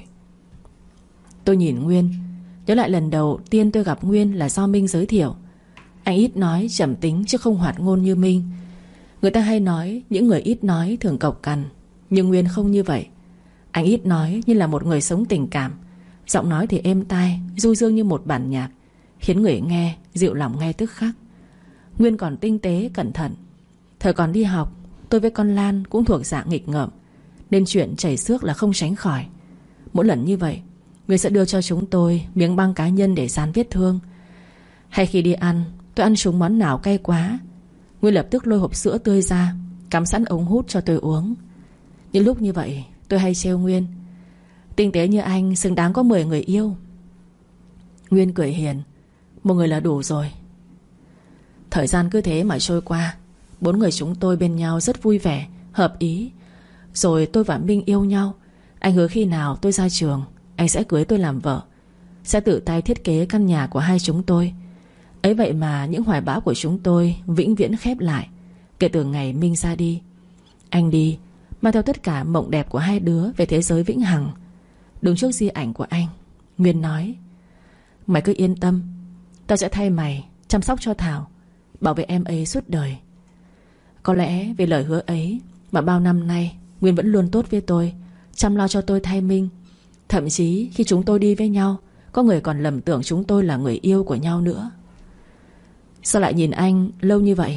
Tôi nhìn Nguyên, nhớ lại lần đầu tiên tôi gặp Nguyên là do Minh giới thiệu. Anh ít nói, trầm tính chứ không hoạt ngôn như Minh. Người ta hay nói những người ít nói thường cộc cằn, nhưng Nguyên không như vậy. Anh ít nói như là một người sống tình cảm. Giọng nói thì êm tai, du dương như một bản nhạc, khiến người nghe dịu lòng ngay tức khắc. Nguyên còn tinh tế, cẩn thận. Thời còn đi học, tôi với con Lan cũng thuộc dạng nghịch ngợm, nên chuyện chảy xước là không tránh khỏi. Mỗi lần như vậy, Nguyên sẽ đưa cho chúng tôi miếng băng cá nhân để dán vết thương. Hay khi đi ăn, tôi ăn trúng món nào cay quá, Nguyên lập tức lôi hộp sữa tươi ra, cắm sẵn ống hút cho tôi uống. Những lúc như vậy tôi hay trêu Nguyên: tinh tế như anh xứng đáng có mười người yêu. Nguyên cười hiền: một người là đủ rồi. Thời gian cứ thế mà trôi qua. Bốn người chúng tôi bên nhau rất vui vẻ, hợp ý. Rồi tôi và Minh yêu nhau. Anh hứa khi nào tôi ra trường, anh sẽ cưới tôi làm vợ, sẽ tự tay thiết kế căn nhà của hai chúng tôi. Ấy vậy mà những hoài bão của chúng tôi vĩnh viễn khép lại kể từ ngày Minh ra đi. Anh đi mang theo tất cả mộng đẹp của hai đứa về thế giới vĩnh hằng. Đứng trước di ảnh của anh, Nguyên nói: mày cứ yên tâm, tao sẽ thay mày chăm sóc cho Thảo, bảo vệ em ấy suốt đời. Có lẽ vì lời hứa ấy mà bao năm nay Nguyên vẫn luôn tốt với tôi, chăm lo cho tôi thay Minh. Thậm chí khi chúng tôi đi với nhau, có người còn lầm tưởng chúng tôi là người yêu của nhau nữa. Sao lại nhìn anh lâu như vậy?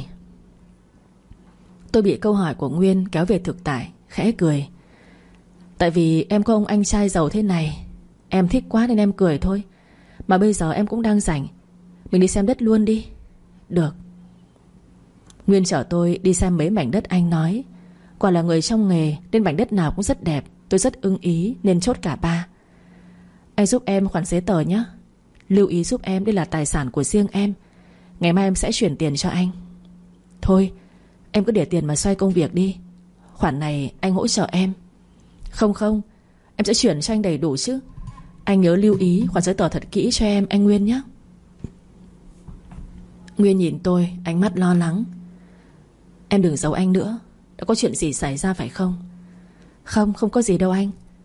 Tôi bị câu hỏi của Nguyên kéo về thực tại, khẽ cười. Tại vì em có ông anh trai giàu thế này, em thích quá nên em cười thôi. Mà bây giờ em cũng đang rảnh, mình đi xem đất luôn đi. Được. Nguyên chở tôi đi xem mấy mảnh đất anh nói. Quả là người trong nghề nên mảnh đất nào cũng rất đẹp. Tôi rất ưng ý nên chốt cả ba. Anh giúp em khoản giấy tờ nhé. Lưu ý giúp em, đây là tài sản của riêng em. Ngày mai em sẽ chuyển tiền cho anh. Thôi, em cứ để tiền mà xoay công việc đi. Khoản này anh hỗ trợ em. Không không, em sẽ chuyển cho anh đầy đủ chứ. Anh nhớ lưu ý khoản giấy tờ thật kỹ cho em, anh Nguyên nhé. Nguyên nhìn tôi, ánh mắt lo lắng. Em đừng giấu anh nữa. Đã có chuyện gì xảy ra phải không? Không, không có gì đâu anh.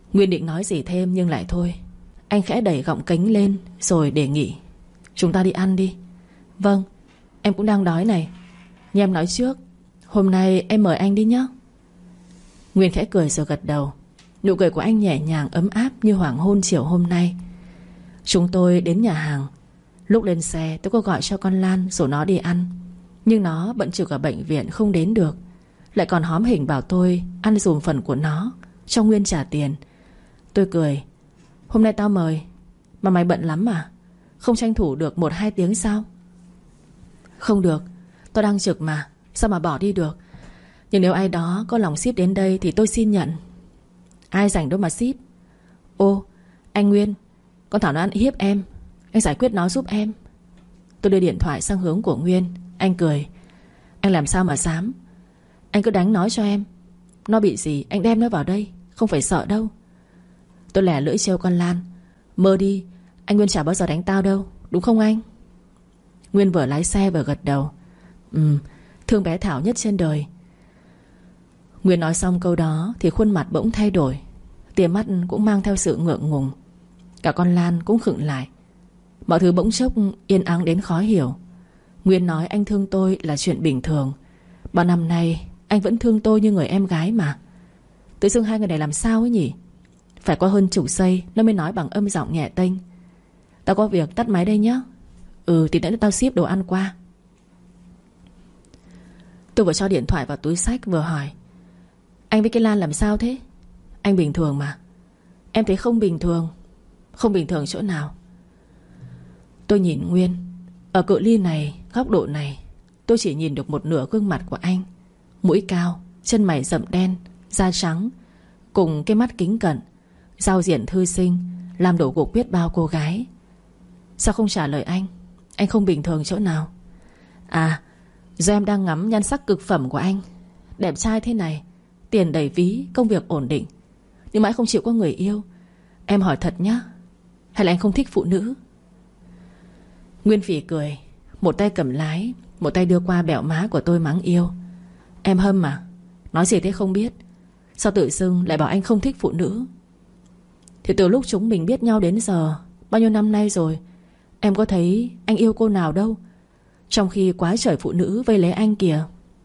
Nguyên định nói gì thêm nhưng lại thôi. Anh khẽ đẩy gọng kính lên rồi đề nghị: Chúng ta đi ăn đi. Vâng, em cũng đang đói này. Nhưng em nói trước, hôm nay em mời anh đi nhé. Nguyên khẽ cười rồi gật đầu. Nụ cười của anh nhẹ nhàng ấm áp như hoàng hôn chiều hôm nay. Chúng tôi đến nhà hàng. Lúc lên xe tôi có gọi cho con Lan rồi nó đi ăn, nhưng nó bận trực ở bệnh viện không đến được. Lại còn hóm hình bảo tôi ăn dùm phần của nó, cho Nguyên trả tiền. Tôi cười: Hôm nay tao mời, mà mày bận lắm à? Không tranh thủ được một hai tiếng sao? Không được, tôi đang trực mà, sao mà bỏ đi được. Nhưng nếu ai đó có lòng ship đến đây thì tôi xin nhận. Ai rảnh đâu mà ship. Ô, anh Nguyên, con Thảo nó ăn hiếp em, anh giải quyết nó giúp em. Tôi đưa điện thoại sang hướng của Nguyên. Anh cười: Anh làm sao mà dám. Anh cứ đánh nói cho em. Nó bị gì anh đem nó vào đây, không phải sợ đâu. Tôi lẻ lưỡi trêu con Lan: Mơ đi, anh Nguyên chả bao giờ đánh tao đâu, đúng không anh? Nguyên vừa lái xe vừa gật đầu: Ừ, thương bé Thảo nhất trên đời. Nguyên nói xong câu đó thì khuôn mặt bỗng thay đổi, tia mắt cũng mang theo sự ngượng ngùng. Cả con Lan cũng khựng lại. Mọi thứ bỗng chốc yên ắng đến khó hiểu. Nguyên nói anh thương tôi là chuyện bình thường. Bao năm nay anh vẫn thương tôi như người em gái mà. Tự dưng hai người này làm sao ấy nhỉ? Phải qua hơn chục giây nó mới nói bằng âm giọng nhẹ tênh: Tao có việc tắt máy đây nhé. Ừ thì đã tao ship đồ ăn qua. Tôi vừa cho điện thoại vào túi xách vừa hỏi: Anh với cái Lan làm sao thế? Anh bình thường mà. Em thấy không bình thường. Không bình thường chỗ nào? Tôi nhìn Nguyên. Ở cự ly này, góc độ này, tôi chỉ nhìn được một nửa gương mặt của anh. Mũi cao, chân mày rậm đen, da trắng, cùng cái mắt kính cận, giao diện thư sinh, làm đổ gục biết bao cô gái. Sao không trả lời anh? Anh không bình thường chỗ nào? À, do em đang ngắm nhan sắc cực phẩm của anh. Đẹp trai thế này, tiền đầy ví, công việc ổn định, nhưng mãi không chịu có người yêu. Em hỏi thật nhá, hay là anh không thích phụ nữ? Nguyên phì cười, một tay cầm lái, một tay đưa qua bẹo má của tôi mắng yêu: Em hâm mà, nói gì thế không biết. Sao tự dưng lại bảo anh không thích phụ nữ? Thì từ lúc chúng mình biết nhau đến giờ, bao nhiêu năm nay rồi, em có thấy anh yêu cô nào đâu, trong khi quá trời phụ nữ vây lấy anh kìa.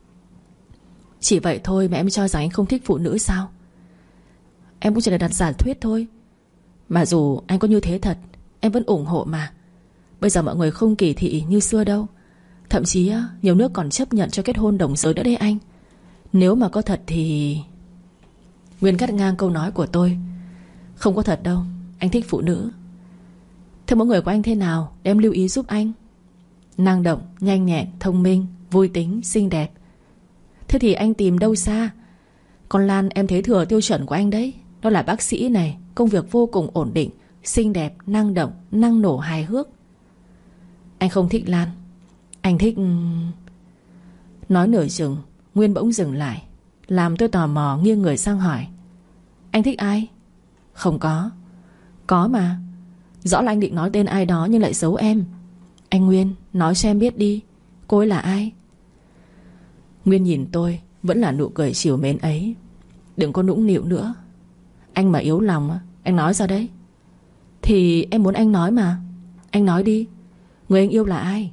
Chỉ vậy thôi mà em cho rằng anh không thích phụ nữ sao? Em cũng chỉ là đặt giả thuyết thôi. Mà dù anh có như thế thật, em vẫn ủng hộ mà. Bây giờ mọi người không kỳ thị như xưa đâu. Thậm chí nhiều nước còn chấp nhận cho kết hôn đồng giới nữa đấy anh. Nếu mà có thật thì... Nguyên cắt ngang câu nói của tôi: Không có thật đâu, anh thích phụ nữ. Thế mỗi người của anh thế nào để em lưu ý giúp anh? Năng động, nhanh nhẹn, thông minh, vui tính, xinh đẹp. Thế thì anh tìm đâu xa? Con Lan em thấy thừa tiêu chuẩn của anh đấy. Đó là bác sĩ này, công việc vô cùng ổn định, xinh đẹp, năng động, năng nổ, hài hước. Anh không thích Lan, anh thích... Nói nửa chừng Nguyên bỗng dừng lại, làm tôi tò mò nghiêng người sang hỏi: Anh thích ai? Không có. Có mà. Rõ là anh định nói tên ai đó nhưng lại giấu em. Anh Nguyên, nói cho em biết đi, cô ấy là ai? Nguyên nhìn tôi, vẫn là nụ cười trìu mến ấy. Đừng có nũng nịu nữa. Anh mà yếu lòng, anh nói ra đấy. Thì em muốn anh nói mà. Anh nói đi, người anh yêu là ai?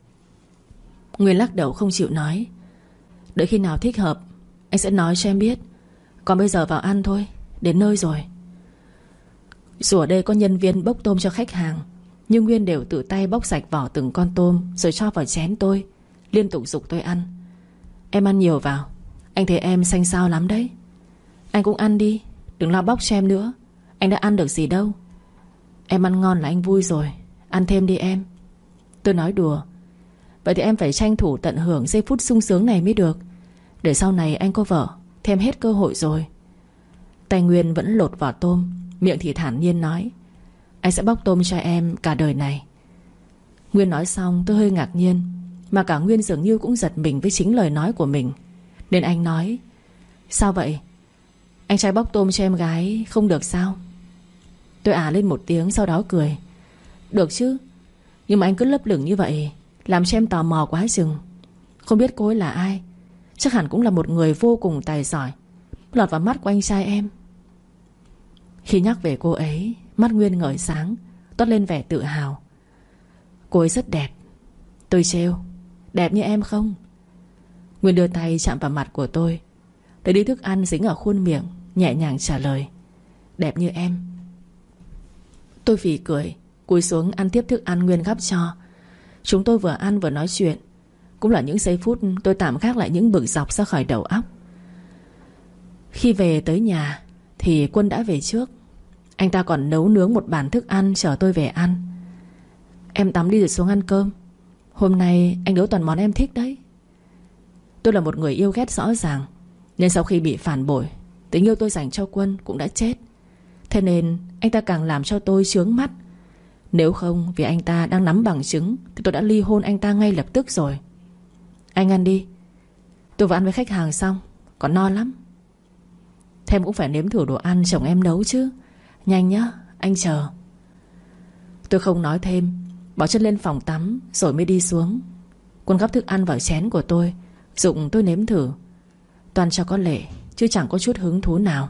Nguyên lắc đầu không chịu nói. Đợi khi nào thích hợp anh sẽ nói cho em biết. Còn bây giờ vào ăn thôi, đến nơi rồi. Dù ở đây có nhân viên bốc tôm cho khách hàng, nhưng Nguyên đều tự tay bóc sạch vỏ từng con tôm rồi cho vào chén tôi, liên tục giục tôi ăn. Em ăn nhiều vào, anh thấy em xanh xao lắm đấy. Anh cũng ăn đi, đừng lo bóc cho em nữa. Anh đã ăn được gì đâu. Em ăn ngon là anh vui rồi, ăn thêm đi em. Tôi nói đùa. Vậy thì em phải tranh thủ tận hưởng giây phút sung sướng này mới được. Để sau này anh có vợ thì em hết cơ hội rồi. Tay Nguyên vẫn lột vỏ tôm, miệng thì thản nhiên nói: Anh sẽ bóc tôm cho em cả đời này. Nguyên nói xong tôi hơi ngạc nhiên, mà cả Nguyên dường như cũng giật mình với chính lời nói của mình. Nên anh nói: Sao vậy? Anh trai bóc tôm cho em gái không được sao? Tôi ả lên một tiếng sau đó cười: Được chứ, nhưng mà anh cứ lấp lửng như vậy làm cho em tò mò quá chừng. Không biết cô ấy là ai. Chắc hẳn cũng là một người vô cùng tài giỏi, lọt vào mắt của anh trai em. Khi nhắc về cô ấy, mắt Nguyên ngời sáng, toát lên vẻ tự hào. Cô ấy rất đẹp. Tôi trêu, đẹp như em không? Nguyên đưa tay chạm vào mặt của tôi, thấy đi thức ăn dính ở khuôn miệng, nhẹ nhàng trả lời: đẹp như em. Tôi phì cười, cúi xuống ăn tiếp thức ăn Nguyên gắp cho. Chúng tôi vừa ăn vừa nói chuyện. Cũng là những giây phút tôi tạm gác lại những bực dọc ra khỏi đầu óc. Khi về tới nhà thì Quân đã về trước. Anh ta còn nấu nướng một bàn thức ăn chờ tôi về ăn. Em tắm đi rồi xuống ăn cơm. Hôm nay anh nấu toàn món em thích đấy. Tôi là một người yêu ghét rõ ràng, nên sau khi bị phản bội, tình yêu tôi dành cho Quân cũng đã chết. Thế nên anh ta càng làm cho tôi chướng mắt. Nếu không vì anh ta đang nắm bằng chứng thì tôi đã ly hôn anh ta ngay lập tức rồi. Anh ăn đi. Tôi vừa ăn với khách hàng xong, còn no lắm. Thêm cũng phải nếm thử đồ ăn chồng em nấu chứ. Nhanh nhá, anh chờ. Tôi không nói thêm, bỏ chân lên phòng tắm rồi mới đi xuống. Quân gắp thức ăn vào chén của tôi, giục tôi nếm thử. Toàn cho có lệ, chứ chẳng có chút hứng thú nào.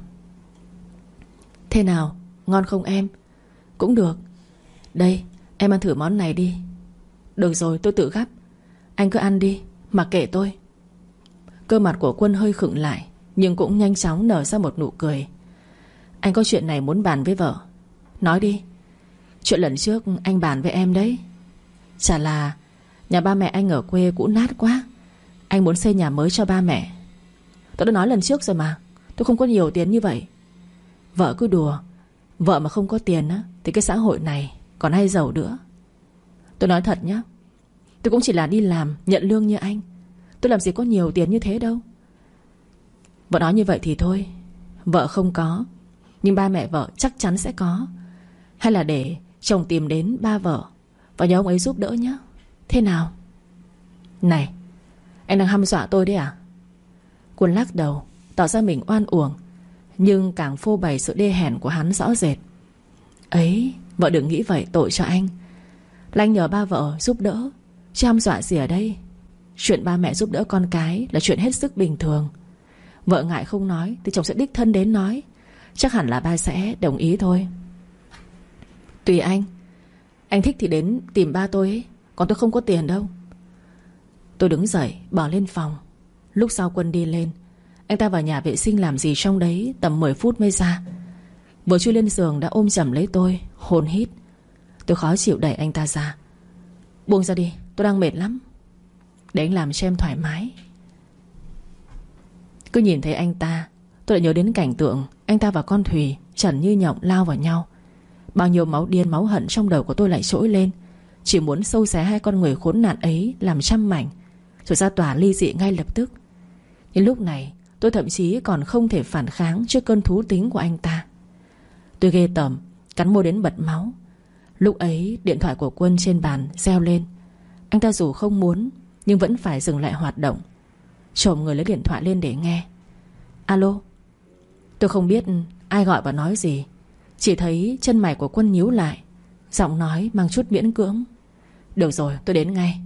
Thế nào, ngon không em? Cũng được. Đây, em ăn thử món này đi. Được rồi, tôi tự gắp. Anh cứ ăn đi, mặc kệ tôi. Cơ mặt của Quân hơi khựng lại, nhưng cũng nhanh chóng nở ra một nụ cười. Anh có chuyện này muốn bàn với vợ. Nói đi. Chuyện lần trước anh bàn với em đấy. Chả là nhà ba mẹ anh ở quê cũ nát quá, anh muốn xây nhà mới cho ba mẹ. Tôi đã nói lần trước rồi mà, tôi không có nhiều tiền như vậy. Vợ cứ đùa. Vợ mà không có tiền á thì cái xã hội này còn ai giàu nữa. Tôi nói thật nhá, tôi cũng chỉ là đi làm nhận lương như anh. Tôi làm gì có nhiều tiền như thế đâu. Vợ nói như vậy thì thôi. Vợ không có, nhưng ba mẹ vợ chắc chắn sẽ có. Hay là để chồng tìm đến ba vợ và nhờ ông ấy giúp đỡ nhé. Thế nào? Này, anh đang hăm dọa tôi đấy à? Quân lắc đầu, tỏ ra mình oan uổng, nhưng càng phô bày sự đê hèn của hắn rõ rệt. Ấy, vợ đừng nghĩ vậy, tội cho anh. Là anh nhờ ba vợ giúp đỡ, chứ hăm dọa gì ở đây. Chuyện ba mẹ giúp đỡ con cái là chuyện hết sức bình thường. Vợ ngại không nói thì chồng sẽ đích thân đến nói. Chắc hẳn là ba sẽ đồng ý thôi. Tùy anh. Anh thích thì đến tìm ba tôi ấy, còn tôi không có tiền đâu. Tôi đứng dậy bỏ lên phòng. Lúc sau Quân đi lên. Anh ta vào nhà vệ sinh làm gì trong đấy tầm mười phút mới ra. Vừa chui lên giường đã ôm chầm lấy tôi, hôn hít. Tôi khó chịu đẩy anh ta ra. Buông ra đi, tôi đang mệt lắm. Để anh làm cho em thoải mái. Cứ nhìn thấy anh ta, tôi lại nhớ đến cảnh tượng anh ta và con Thùy chẩn như nhộng lao vào nhau. Bao nhiêu máu điên máu hận trong đầu của tôi lại trỗi lên. Chỉ muốn xâu xé hai con người khốn nạn ấy làm trăm mảnh, rồi ra tòa ly dị ngay lập tức. Nhưng lúc này tôi thậm chí còn không thể phản kháng trước cơn thú tính của anh ta. Tôi ghê tởm, cắn môi đến bật máu. Lúc ấy điện thoại của Quân trên bàn reo lên. Anh ta dù không muốn nhưng vẫn phải dừng lại hoạt động. Trồm người lấy điện thoại lên để nghe. Alo. Tôi không biết ai gọi và nói gì, chỉ thấy chân mày của Quân nhíu lại, giọng nói mang chút miễn cưỡng. Được rồi, tôi đến ngay.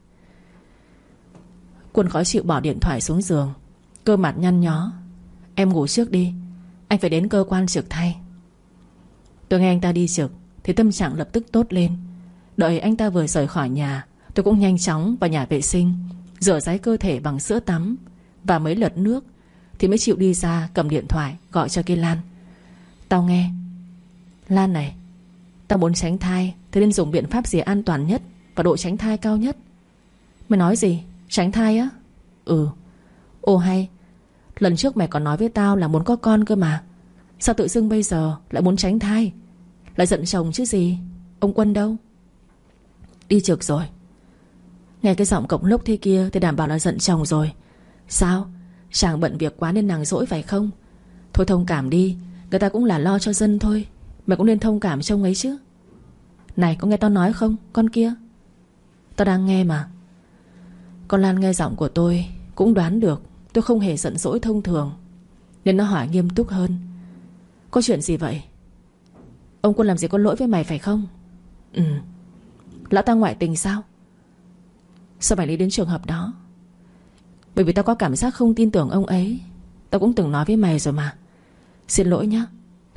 Quân khó chịu bỏ điện thoại xuống giường, cơ mặt nhăn nhó. Em ngủ trước đi, anh phải đến cơ quan trực thay. Tôi nghe anh ta đi trực thì tâm trạng lập tức tốt lên. Đợi anh ta vừa rời khỏi nhà, tôi cũng nhanh chóng vào nhà vệ sinh, rửa ráy cơ thể bằng sữa tắm và mấy lượt nước, thì mới chịu đi ra cầm điện thoại gọi cho cái Lan. Tao nghe. Lan này, tao muốn tránh thai, thế nên dùng biện pháp gì an toàn nhất và độ tránh thai cao nhất. Mày nói gì? Tránh thai á? Ừ. Ồ hay, lần trước mày còn nói với tao là muốn có con cơ mà. Sao tự dưng bây giờ lại muốn tránh thai? Lại giận chồng chứ gì. Ông Quân đâu? Đi trực rồi. Nghe cái giọng cộc lốc thế kia thì đảm bảo là giận chồng rồi. Sao? Chàng bận việc quá nên nàng dỗi phải không? Thôi thông cảm đi, người ta cũng là lo cho dân thôi. Mày cũng nên thông cảm cho ông ấy chứ. Này, có nghe tao nói không, con kia? Tao đang nghe mà. Con Lan nghe giọng của tôi cũng đoán được tôi không hề giận dỗi thông thường, nên nó hỏi nghiêm túc hơn. Có chuyện gì vậy? Ông Quân làm gì có lỗi với mày phải không? Ừ. Lão ta ngoại tình sao? Sao mày nghĩ đến trường hợp đó? Bởi vì tao có cảm giác không tin tưởng ông ấy. Tao cũng từng nói với mày rồi mà. Xin lỗi nhá,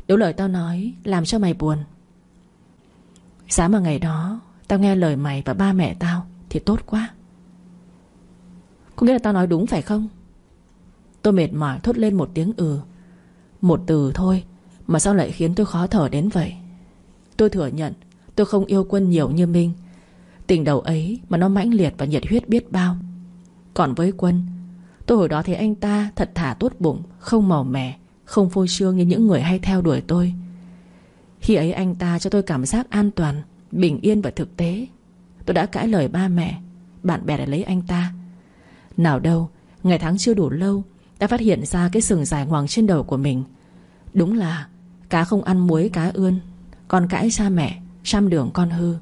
Nếu lời tao nói làm cho mày buồn, giá mà ngày đó tao nghe lời mày và ba mẹ tao thì tốt quá. Có nghĩa là tao nói đúng phải không? Tôi mệt mỏi thốt lên một tiếng ừ. Một từ thôi mà sao lại khiến tôi khó thở đến vậy. Tôi thừa nhận tôi không yêu Quân nhiều như Minh. Tình đầu ấy mà nó mãnh liệt và nhiệt huyết biết bao. Còn với Quân, tôi hồi đó thấy anh ta thật thà tốt bụng, không màu mè, không phô trương như những người hay theo đuổi tôi. Khi ấy anh ta cho tôi cảm giác an toàn, bình yên và thực tế. Tôi đã cãi lời ba mẹ, bạn bè để lấy anh ta. Nào đâu, ngày tháng chưa đủ lâu đã phát hiện ra cái sừng dài ngoằng trên đầu của mình. Đúng là cá không ăn muối cá ươn, con cãi cha mẹ, trăm đường con hư.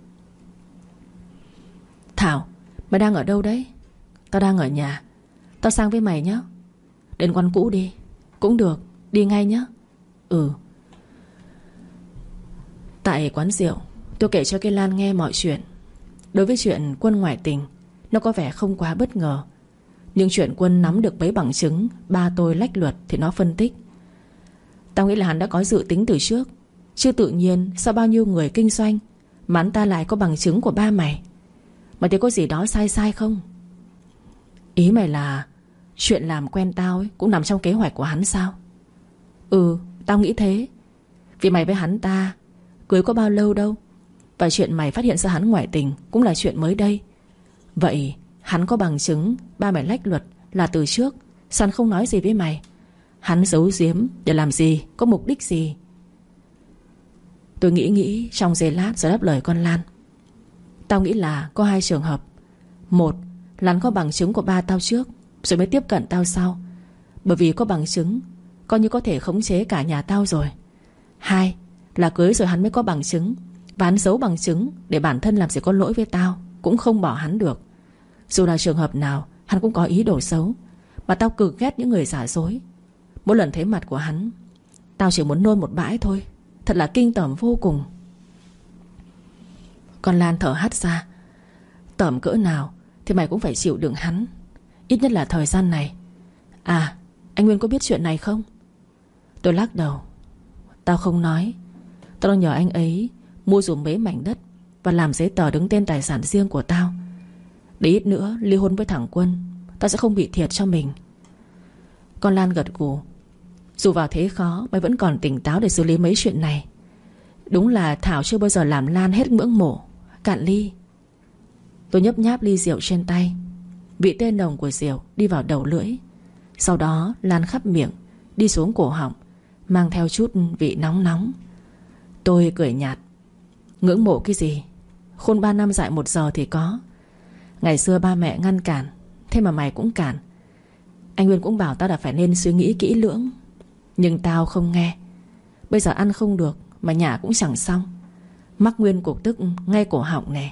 Thảo, mày đang ở đâu đấy? Tao đang ở nhà. Tao sang với mày nhé. Đến quán cũ đi. Cũng được, đi ngay nhé. Ừ. Tại quán rượu, tôi kể cho cây Lan nghe mọi chuyện. Đối với chuyện Quân ngoại tình, nó có vẻ không quá bất ngờ. Nhưng chuyện Quân nắm được mấy bằng chứng ba tôi lách luật thì nó phân tích. Tao nghĩ là hắn đã có dự tính từ trước. Chứ tự nhiên sao bao nhiêu người kinh doanh mà hắn ta lại có bằng chứng của ba mày. Mày thấy có gì đó sai sai không? Ý mày là chuyện làm quen tao ấy cũng nằm trong kế hoạch của hắn sao? Ừ, tao nghĩ thế. Vì mày với hắn ta cưới có bao lâu đâu. Và chuyện mày phát hiện ra hắn ngoại tình cũng là chuyện mới đây. Vậy hắn có bằng chứng ba mày lách luật là từ trước, sao hắn không nói gì với mày? Hắn giấu giếm để làm gì? Có mục đích gì? Tôi nghĩ nghĩ trong giây lát rồi đáp lời con Lan. Tao nghĩ là có hai trường hợp. Một là hắn có bằng chứng của ba tao trước rồi mới tiếp cận tao sau. Bởi vì có bằng chứng coi như có thể khống chế cả nhà tao rồi. Hai là cưới rồi hắn mới có bằng chứng, và hắn giấu bằng chứng để bản thân làm gì có lỗi với tao, cũng không bỏ hắn được. Dù là trường hợp nào, hắn cũng có ý đồ xấu. Mà tao cực ghét những người giả dối. Mỗi lần thấy mặt của hắn, tao chỉ muốn nôn một bãi thôi. Thật là kinh tởm vô cùng. Con Lan thở hắt ra. Tởm cỡ nào thì mày cũng phải chịu đựng hắn, ít nhất là thời gian này. À, anh Nguyên có biết chuyện này không? Tôi lắc đầu. Tao không nói. Tao đang nhờ anh ấy mua dùm mấy mảnh đất và làm giấy tờ đứng tên tài sản riêng của tao, để ít nữa ly hôn với thằng Quân, tao sẽ không bị thiệt cho mình. Con Lan gật gù. Dù vào thế khó, mày vẫn còn tỉnh táo để xử lý mấy chuyện này. Đúng là Thảo chưa bao giờ làm Lan hết ngưỡng mộ. Cạn ly. Tôi nhấp nháp ly rượu trên tay. Vị tê nồng của rượu đi vào đầu lưỡi. Sau đó lan khắp miệng, đi xuống cổ họng, mang theo chút vị nóng nóng. Tôi cười nhạt. Ngưỡng mộ cái gì? Khôn ba năm dại một giờ thì có. Ngày xưa ba mẹ ngăn cản, thế mà mày cũng cản. Anh Nguyên cũng bảo tao đã phải nên suy nghĩ kỹ lưỡng, nhưng tao không nghe. Bây giờ ăn không được mà nhả cũng chẳng xong. Mắc nguyên cục tức ngay cổ họng nè.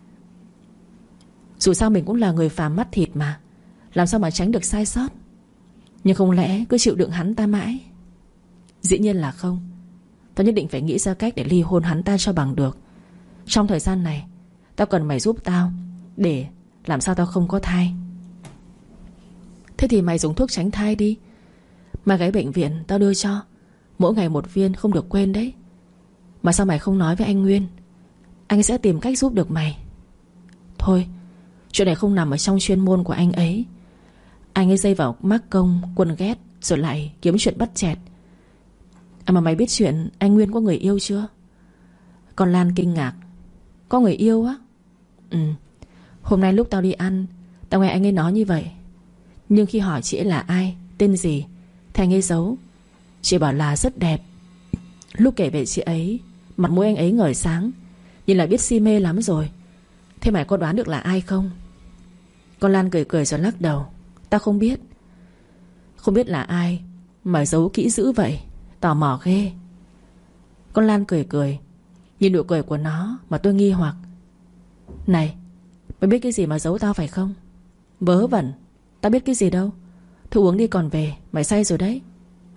Dù sao mình cũng là người phàm mắt thịt mà, làm sao mà tránh được sai sót. Nhưng không lẽ cứ chịu đựng hắn ta mãi? Dĩ nhiên là không. Tao nhất định phải nghĩ ra cách để ly hôn hắn ta cho bằng được. Trong thời gian này tao cần mày giúp tao, để làm sao tao không có thai. Thế thì mày dùng thuốc tránh thai đi. Mà gáy bệnh viện tao đưa cho, mỗi ngày một viên, không được quên đấy. Mà sao mày không nói với anh Nguyên? Anh sẽ tìm cách giúp được mày. Thôi, chuyện này không nằm ở trong chuyên môn của anh ấy. Anh ấy dây vào mắc công Quân ghét, rồi lại kiếm chuyện bắt chẹt. À mà mày biết chuyện anh Nguyên có người yêu chưa? Con Lan kinh ngạc. Có người yêu á? Ừ. Hôm nay lúc tao đi ăn, tao nghe anh ấy nói như vậy. Nhưng khi hỏi chị ấy là ai, tên gì, thì anh ấy giấu. Chị bảo là rất đẹp. Lúc kể về chị ấy, mặt mũi anh ấy ngời sáng, nhìn là biết si mê lắm rồi. Thế mày có đoán được là ai không? Con Lan cười cười rồi lắc đầu. Tao không biết. Không biết là ai mà giấu kỹ dữ vậy? Tò mò ghê. Con Lan cười cười. Nhìn nụ cười của nó mà tôi nghi hoặc. Này, mày biết cái gì mà giấu tao phải không? Vớ vẩn. Tao biết cái gì đâu. Thôi uống đi còn về, mày say rồi đấy.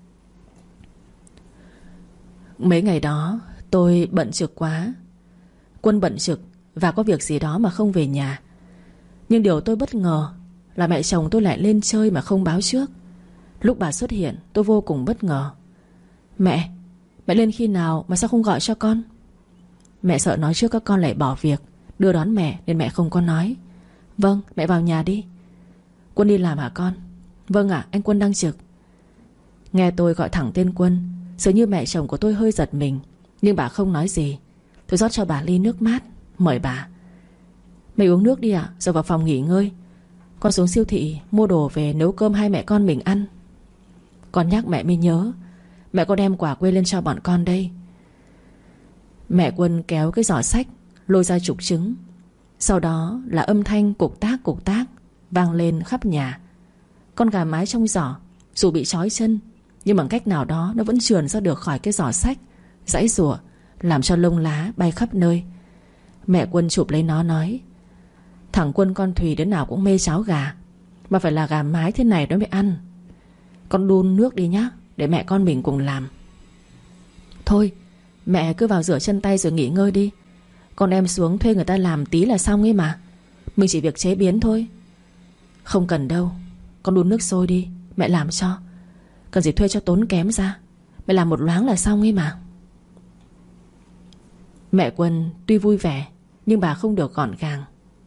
Mấy ngày đó tôi bận trực quá. Quân bận trực và có việc gì đó mà không về nhà. Nhưng điều tôi bất ngờ là mẹ chồng tôi lại lên chơi mà không báo trước. Lúc bà xuất hiện tôi vô cùng bất ngờ. Mẹ, Mẹ lên khi nào mà sao không gọi cho con? Mẹ sợ nói trước các con lại bỏ việc đưa đón mẹ nên mẹ không có nói. Vâng, mẹ vào nhà đi. Quân đi làm hả con? Vâng ạ, anh Quân đang trực. Nghe tôi gọi thẳng tên Quân, dường như mẹ chồng của tôi hơi giật mình, nhưng bà không nói gì. Tôi rót cho bà ly nước mát, mời bà. Mày uống nước đi ạ, rồi vào phòng nghỉ ngơi. Con xuống siêu thị mua đồ về nấu cơm hai mẹ con mình ăn. Con nhắc mẹ mới nhớ, mẹ có đem quà quê lên cho bọn con đây. Mẹ Quân kéo cái giỏ xách, lôi ra chục trứng. Sau đó là âm thanh cục tác cục tác vang lên khắp nhà. Con gà mái trong giỏ dù bị trói chân, nhưng bằng cách nào đó nó vẫn trườn ra được khỏi cái giỏ xách, giãy giụa làm cho lông lá bay khắp nơi. Mẹ Quân chụp lấy nó nói: thằng Quân con Thùy đứa nào cũng mê cháo gà, mà phải là gà mái thế này nó mới ăn. Con đun nước đi nhá, để mẹ con mình cùng làm. Thôi mẹ cứ vào rửa chân tay rồi nghỉ ngơi đi. Con em xuống thuê người ta làm tí là xong ấy mà. Mình chỉ việc chế biến thôi. Không cần đâu, con đun nước sôi đi, mẹ làm cho. Cần gì thuê cho tốn kém ra. Mẹ làm một loáng là xong ấy mà. Mẹ Quân tuy vui vẻ, nhưng bà không được gọn gàng.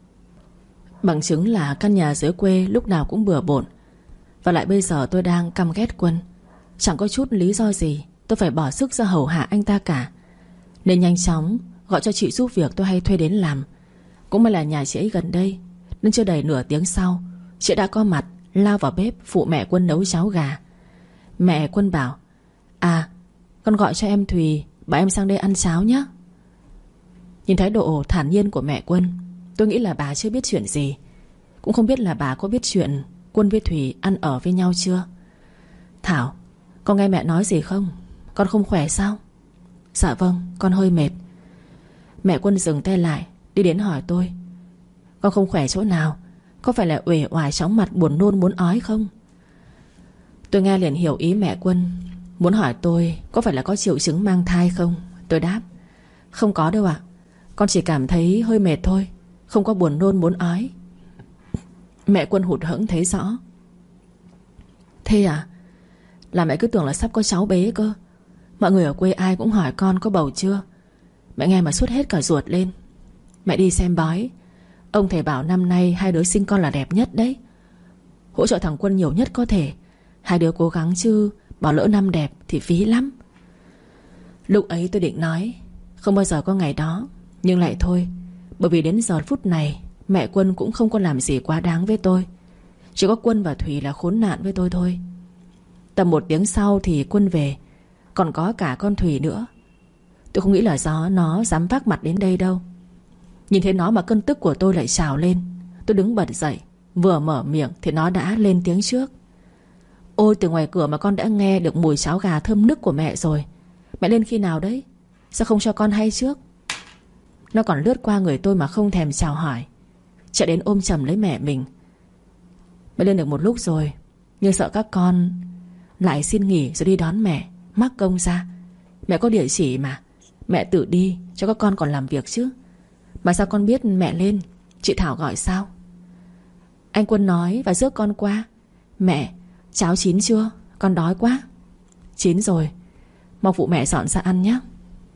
Bằng chứng là căn nhà dưới quê lúc nào cũng bừa bộn. Và lại bây giờ tôi đang căm ghét Quân. Chẳng có chút lý do gì tôi phải bỏ sức ra hầu hạ anh ta cả. Nên nhanh chóng gọi cho chị giúp việc tôi hay thuê đến làm. Cũng may là nhà chị ấy gần đây, nên chưa đầy nửa tiếng sau chị đã có mặt, lao vào bếp phụ mẹ Quân nấu cháo gà. Mẹ Quân bảo: à, con gọi cho em Thùy, bảo em sang đây ăn cháo nhé. Nhìn thái độ thản nhiên của mẹ Quân, tôi nghĩ là bà chưa biết chuyện gì. Cũng không biết là bà có biết chuyện Quân với Thùy ăn ở với nhau chưa. Thảo, con nghe mẹ nói gì không? Con không khỏe sao? Dạ vâng, con hơi mệt. Mẹ Quân dừng tay lại, đi đến hỏi tôi: con không khỏe chỗ nào? Có phải là uể oải chóng mặt, buồn nôn muốn ói không? Tôi nghe liền hiểu ý mẹ Quân, muốn hỏi tôi có phải là có triệu chứng mang thai không. Tôi đáp: không có đâu ạ. Con chỉ cảm thấy hơi mệt thôi, không có buồn nôn muốn ói. Mẹ Quân hụt hẫng thấy rõ. Thế à? Là mẹ cứ tưởng là sắp có cháu bé cơ. Mọi người ở quê ai cũng hỏi con có bầu chưa. Mẹ nghe mà sốt hết cả ruột lên. Mẹ đi xem bói, ông thầy bảo năm nay hai đứa sinh con là đẹp nhất đấy. Hỗ trợ thằng Quân nhiều nhất có thể. Hai đứa cố gắng chứ bảo lỡ năm đẹp thì phí lắm. Lúc ấy tôi định nói không bao giờ có ngày đó, nhưng lại thôi. Bởi vì đến giờ phút này mẹ Quân cũng không có làm gì quá đáng với tôi. Chỉ có Quân và Thùy là khốn nạn với tôi thôi. Tầm một tiếng sau thì Quân về, còn có cả con Thùy nữa. Tôi không nghĩ là gió nó dám vác mặt đến đây đâu. Nhìn thấy nó mà cơn tức của tôi lại trào lên. Tôi đứng bật dậy, vừa mở miệng thì nó đã lên tiếng trước. Ôi, từ ngoài cửa mà con đã nghe được mùi cháo gà thơm nức của mẹ rồi. Mẹ lên khi nào đấy? Sao không cho con hay trước? Nó còn lướt qua người tôi mà không thèm chào hỏi, chạy đến ôm chầm lấy mẹ mình. Mẹ lên được một lúc rồi, nhưng sợ các con lại xin nghỉ rồi đi đón mẹ, mắc công ra. Mẹ có địa chỉ mà, mẹ tự đi cho các con còn làm việc chứ. Mà sao con biết mẹ lên? Chị Thảo gọi sao? Anh Quân nói và rước con qua. Mẹ, cháo chín chưa? Con đói quá. Chín rồi, mong phụ mẹ dọn ra ăn nhé.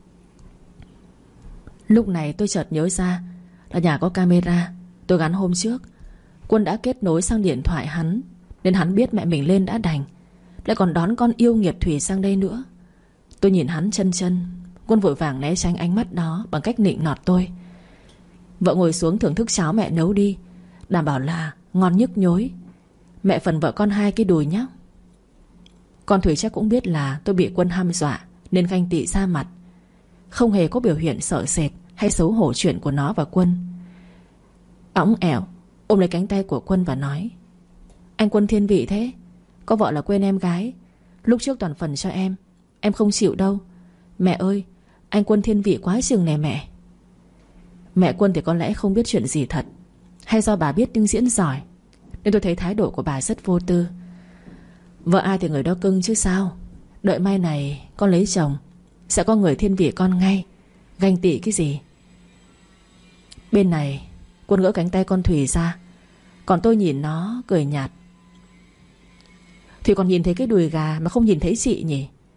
Lúc này tôi chợt nhớ ra là nhà có camera tôi gắn hôm trước. Quân đã kết nối sang điện thoại hắn, nên hắn biết mẹ mình lên đã đành, lại còn đón con yêu nghiệt Thùy sang đây nữa. Tôi nhìn hắn chân chân. Quân vội vàng né tránh ánh mắt đó bằng cách nịnh nọt tôi: vợ ngồi xuống thưởng thức cháo mẹ nấu đi, đảm bảo là ngon nhức nhối. Mẹ phần vợ con hai cái đùi nhé. Con Thùy chắc cũng biết là tôi bị Quân hăm dọa, nên ganh tị ra mặt, không hề có biểu hiện sợ sệt hay xấu hổ chuyện của nó và Quân. Õng ẻo ôm lấy cánh tay của Quân và nói: anh Quân thiên vị thế, có vợ là quên em gái. Lúc trước toàn phần cho em, em không chịu đâu. Mẹ ơi, anh Quân thiên vị quá chừng nè mẹ. Mẹ Quân thì có lẽ không biết chuyện gì thật, hay do bà biết nhưng diễn giỏi, nên tôi thấy thái độ của bà rất vô tư. Vợ ai thì người đó cưng chứ sao. Đợi mai này con lấy chồng, sẽ có người thiên vị con ngay. Ganh tị cái gì. Bên này Quân gỡ cánh tay con Thùy ra, còn tôi nhìn nó cười nhạt. Thùy còn nhìn thấy cái đùi gà mà không nhìn thấy chị nhỉ?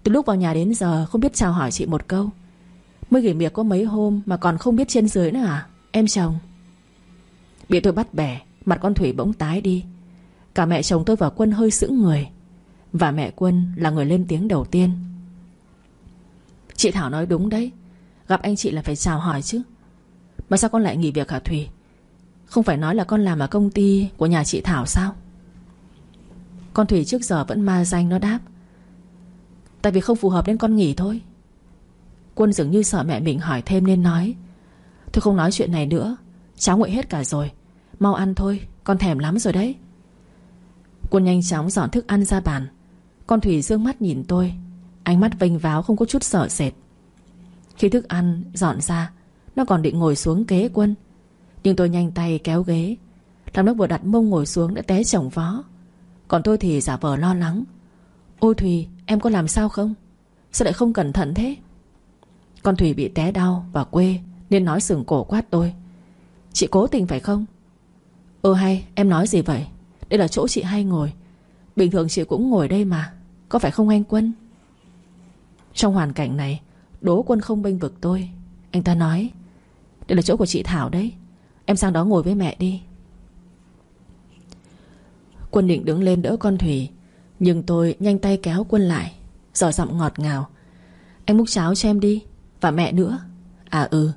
Từ lúc vào nhà đến giờ không biết chào hỏi chị một câu. Mới nghỉ việc có mấy hôm mà còn không biết trên dưới nữa à, em chồng? Bị tôi bắt bẻ, mặt con Thủy bỗng tái đi. Cả mẹ chồng tôi và Quân hơi sững người. Và mẹ Quân là người lên tiếng đầu tiên. Chị Thảo nói đúng đấy, gặp anh chị là phải chào hỏi chứ. Mà sao con lại nghỉ việc hả Thủy? Không phải nói là con làm ở công ty của nhà chị Thảo sao? Con Thủy trước giờ vẫn ma danh nó đáp. Tại vì không phù hợp nên con nghỉ thôi. Quân dường như sợ mẹ mình hỏi thêm nên nói. Thôi không nói chuyện này nữa, cháo nguội hết cả rồi. Mau ăn thôi, con thèm lắm rồi đấy. Quân nhanh chóng dọn thức ăn ra bàn. Con Thủy dương mắt nhìn tôi, ánh mắt vênh váo không có chút sợ sệt. Khi thức ăn dọn ra, nó còn định ngồi xuống kế Quân, nhưng tôi nhanh tay kéo ghế, làm nó vừa đặt mông ngồi xuống đã té chồng vó. Còn tôi thì giả vờ lo lắng. Ôi Thùy, em có làm sao không? Sao lại không cẩn thận thế? Con Thùy bị té đau và quê nên nói sừng cổ quát tôi. Chị cố tình phải không? Ơ hay, em nói gì vậy? Đây là chỗ chị hay ngồi. Bình thường chị cũng ngồi đây mà, có phải không anh Quân? Trong hoàn cảnh này, Đỗ Quân không bênh vực tôi. Anh ta nói, đây là chỗ của chị Thảo đấy, em sang đó ngồi với mẹ đi. Quân định đứng lên đỡ con Thủy, nhưng tôi nhanh tay kéo Quân lại, giọng giọng ngọt ngào. Anh múc cháo cho em đi. Và mẹ nữa. À ừ.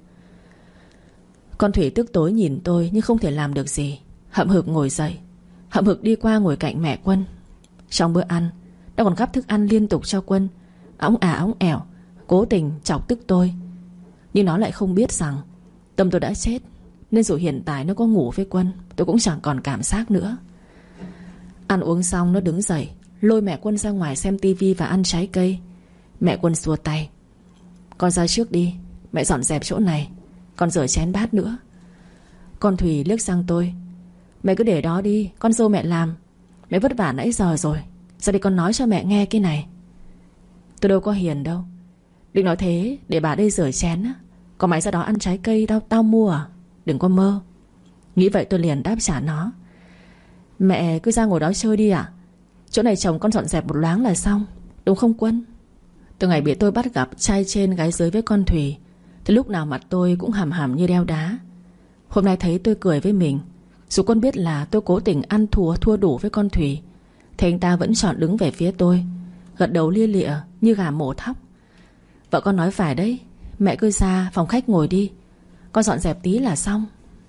Con Thủy tức tối nhìn tôi nhưng không thể làm được gì. Hậm hực ngồi dậy, hậm hực đi qua ngồi cạnh mẹ Quân. Trong bữa ăn, nó còn gắp thức ăn liên tục cho Quân, óng ả óng ẻo, cố tình chọc tức tôi. Nhưng nó lại không biết rằng tâm tôi đã chết, nên dù hiện tại nó có ngủ với Quân, tôi cũng chẳng còn cảm giác nữa. Ăn uống xong nó đứng dậy, lôi mẹ Quân ra ngoài xem tivi và ăn trái cây. Mẹ Quân xua tay. Con ra trước đi, mẹ dọn dẹp chỗ này, con rửa chén bát nữa. Con Thùy liếc sang tôi. Mẹ cứ để đó đi, con dâu mẹ làm. Mẹ vất vả nãy giờ rồi, ra đây con nói cho mẹ nghe cái này. Tôi đâu có hiền đâu. Định nói thế để bà đây rửa chén á, còn mày ra đó ăn trái cây tao, tao mua à? Đừng có mơ. Nghĩ vậy tôi liền đáp trả nó. Mẹ cứ ra ngồi đó chơi đi ạ. Chỗ này chồng con dọn dẹp một loáng là xong, đúng không Quân? Từ ngày bị tôi bắt gặp trai trên gái dưới với con Thùy, thì lúc nào mặt tôi cũng hầm hầm như đeo đá. Hôm nay thấy tôi cười với mình, dù Quân biết là tôi cố tình ăn thua thua đủ với con Thùy, thì anh ta vẫn chọn đứng về phía tôi, gật đầu lia lịa như gà mổ thóc. Vợ con nói phải đấy, mẹ cứ ra phòng khách ngồi đi, con dọn dẹp tí là xong.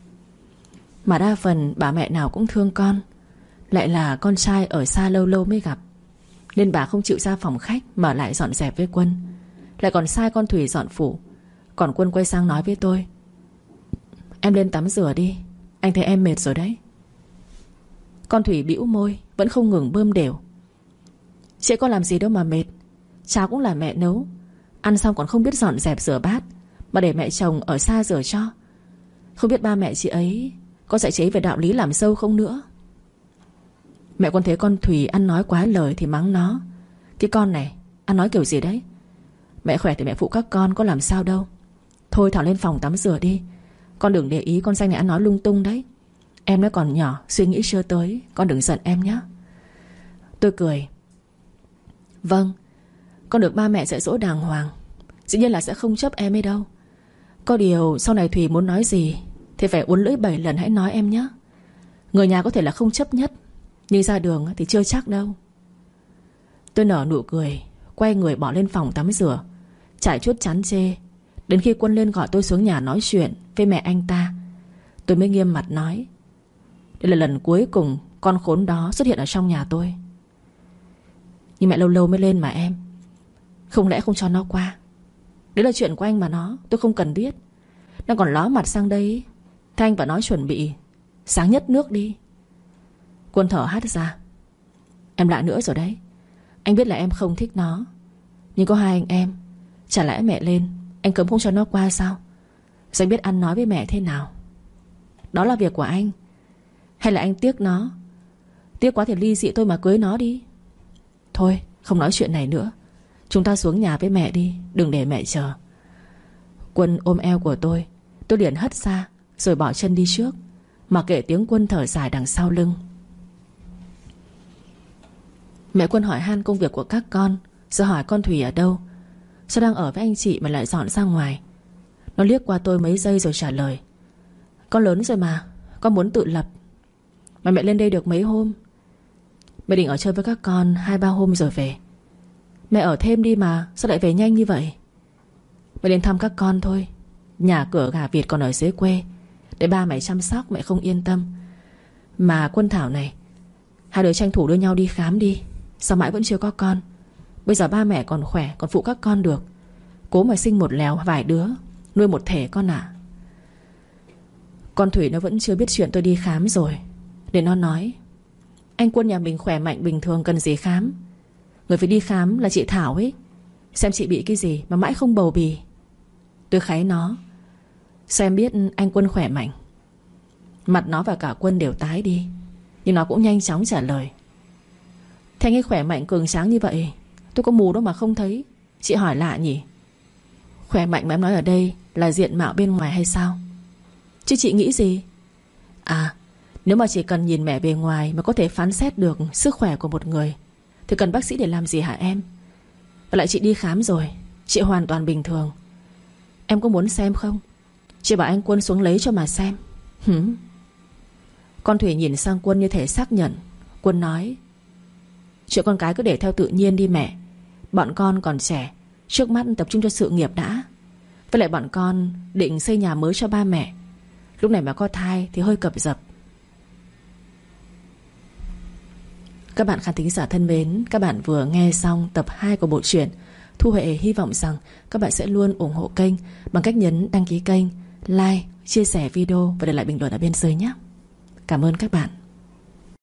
Mà đa phần bà mẹ nào cũng thương con, lại là con trai ở xa lâu lâu mới gặp, nên bà không chịu ra phòng khách mà lại dọn dẹp với Quân, lại còn sai con Thùy dọn phủ. Còn Quân quay sang nói với tôi. Em lên tắm rửa đi, anh thấy em mệt rồi đấy. Con Thùy bĩu môi, vẫn không ngừng bơm đều. Chị có làm gì đâu mà mệt, cháo cũng là mẹ nấu, ăn xong còn không biết dọn dẹp rửa bát, mà để mẹ chồng ở xa rửa cho. Không biết ba mẹ chị ấy có dạy chị ấy về đạo lý làm dâu không nữa. Mẹ Quân thấy con Thùy ăn nói quá lời thì mắng nó. Cái con này ăn nói kiểu gì đấy? Mẹ khỏe thì mẹ phụ các con, có làm sao đâu. Thôi Thảo lên phòng tắm rửa đi, con đừng để ý con Danh này ăn nói lung tung đấy. Em nó còn nhỏ, suy nghĩ chưa tới, con đừng giận em nhé. Tôi cười. Vâng, con được ba mẹ dạy dỗ đàng hoàng, dĩ nhiên là sẽ không chấp em ấy đâu. Có điều sau này Thùy muốn nói gì thì phải uốn lưỡi bảy lần hãy nói em nhé. Người nhà có thể là không chấp nhất, nhưng ra đường thì chưa chắc đâu. Tôi nở nụ cười, quay người bỏ lên phòng tắm rửa, trải chuốt chán chê. Đến khi Quân lên gọi tôi xuống nhà nói chuyện với mẹ anh ta, tôi mới nghiêm mặt nói. Đây là lần cuối cùng con khốn đó xuất hiện ở trong nhà tôi. Nhưng mẹ lâu lâu mới lên mà em, không lẽ không cho nó qua? Đấy là chuyện của anh mà nó, tôi không cần biết. Nó còn ló mặt sang đây, thế anh và nó chuẩn bị sáng nhất nước đi. Quân thở hắt ra. Em lại nữa rồi đấy. Anh biết là em không thích nó, nhưng có hai anh em, chả lẽ mẹ lên anh cấm không cho nó qua sao? Rồi anh biết ăn nói với mẹ thế nào. Đó là việc của anh. Hay là anh tiếc nó? Tiếc quá thì ly dị tôi mà cưới nó đi. Thôi không nói chuyện này nữa, chúng ta xuống nhà với mẹ đi, đừng để mẹ chờ. Quân ôm eo của tôi, tôi liền hất ra rồi bỏ chân đi trước, mà kể tiếng Quân thở dài đằng sau lưng. Mẹ Quân hỏi han công việc của các con, Giờ hỏi con Thủy ở đâu, sao đang ở với anh chị mà lại dọn ra ngoài. Nó liếc qua tôi mấy giây rồi trả lời: Con lớn rồi mà, con muốn tự lập. Mà mẹ lên đây được mấy hôm. Mẹ định ở chơi với các con hai ba hôm rồi về. Mẹ ở thêm đi mà, sao lại về nhanh như vậy? Mẹ đến thăm các con thôi. Nhà cửa gà vịt còn ở dưới quê, để ba mẹ chăm sóc mẹ không yên tâm. Mà Quân Thảo này, hai đứa tranh thủ đưa nhau đi khám đi. Sao mãi vẫn chưa có con? Bây giờ ba mẹ còn khỏe, còn phụ các con được. Cố mà sinh một lèo vài đứa, nuôi một thể con ạ. Con Thủy nó vẫn chưa biết chuyện tôi đi khám rồi, để nó nói: Anh Quân nhà mình khỏe mạnh bình thường, cần gì khám. Người phải đi khám là chị Thảo ấy. Xem chị bị cái gì mà mãi không bầu bì. Tôi kháy nó: Sao em biết anh Quân khỏe mạnh? Mặt nó và cả Quân đều tái đi, nhưng nó cũng nhanh chóng trả lời: Thế anh ấy khỏe mạnh cường tráng như vậy, tôi có mù đâu mà không thấy. Chị hỏi lạ nhỉ. Khỏe mạnh mà em nói ở đây là diện mạo bên ngoài hay sao? Chứ chị nghĩ gì? À, nếu mà chỉ cần nhìn mẹ bề ngoài mà có thể phán xét được sức khỏe của một người thì cần bác sĩ để làm gì hả em? Và lại chị đi khám rồi, chị hoàn toàn bình thường. Em có muốn xem không? Chị bảo anh Quân xuống lấy cho mà xem. Hử? Con Thủy nhìn sang Quân như thể xác nhận. Quân nói: Chuyện con cái cứ để theo tự nhiên đi mẹ. Bọn con còn trẻ, trước mắt tập trung cho sự nghiệp đã. Với lại bọn con định xây nhà mới cho ba mẹ. Lúc này mà có thai thì hơi cập dập. Các bạn khán thính giả thân mến, các bạn vừa nghe xong tập hai của bộ truyện. Thu Huệ hy vọng rằng các bạn sẽ luôn ủng hộ kênh bằng cách nhấn đăng ký kênh, like, chia sẻ video và để lại bình luận ở bên dưới nhé. Cảm ơn các bạn.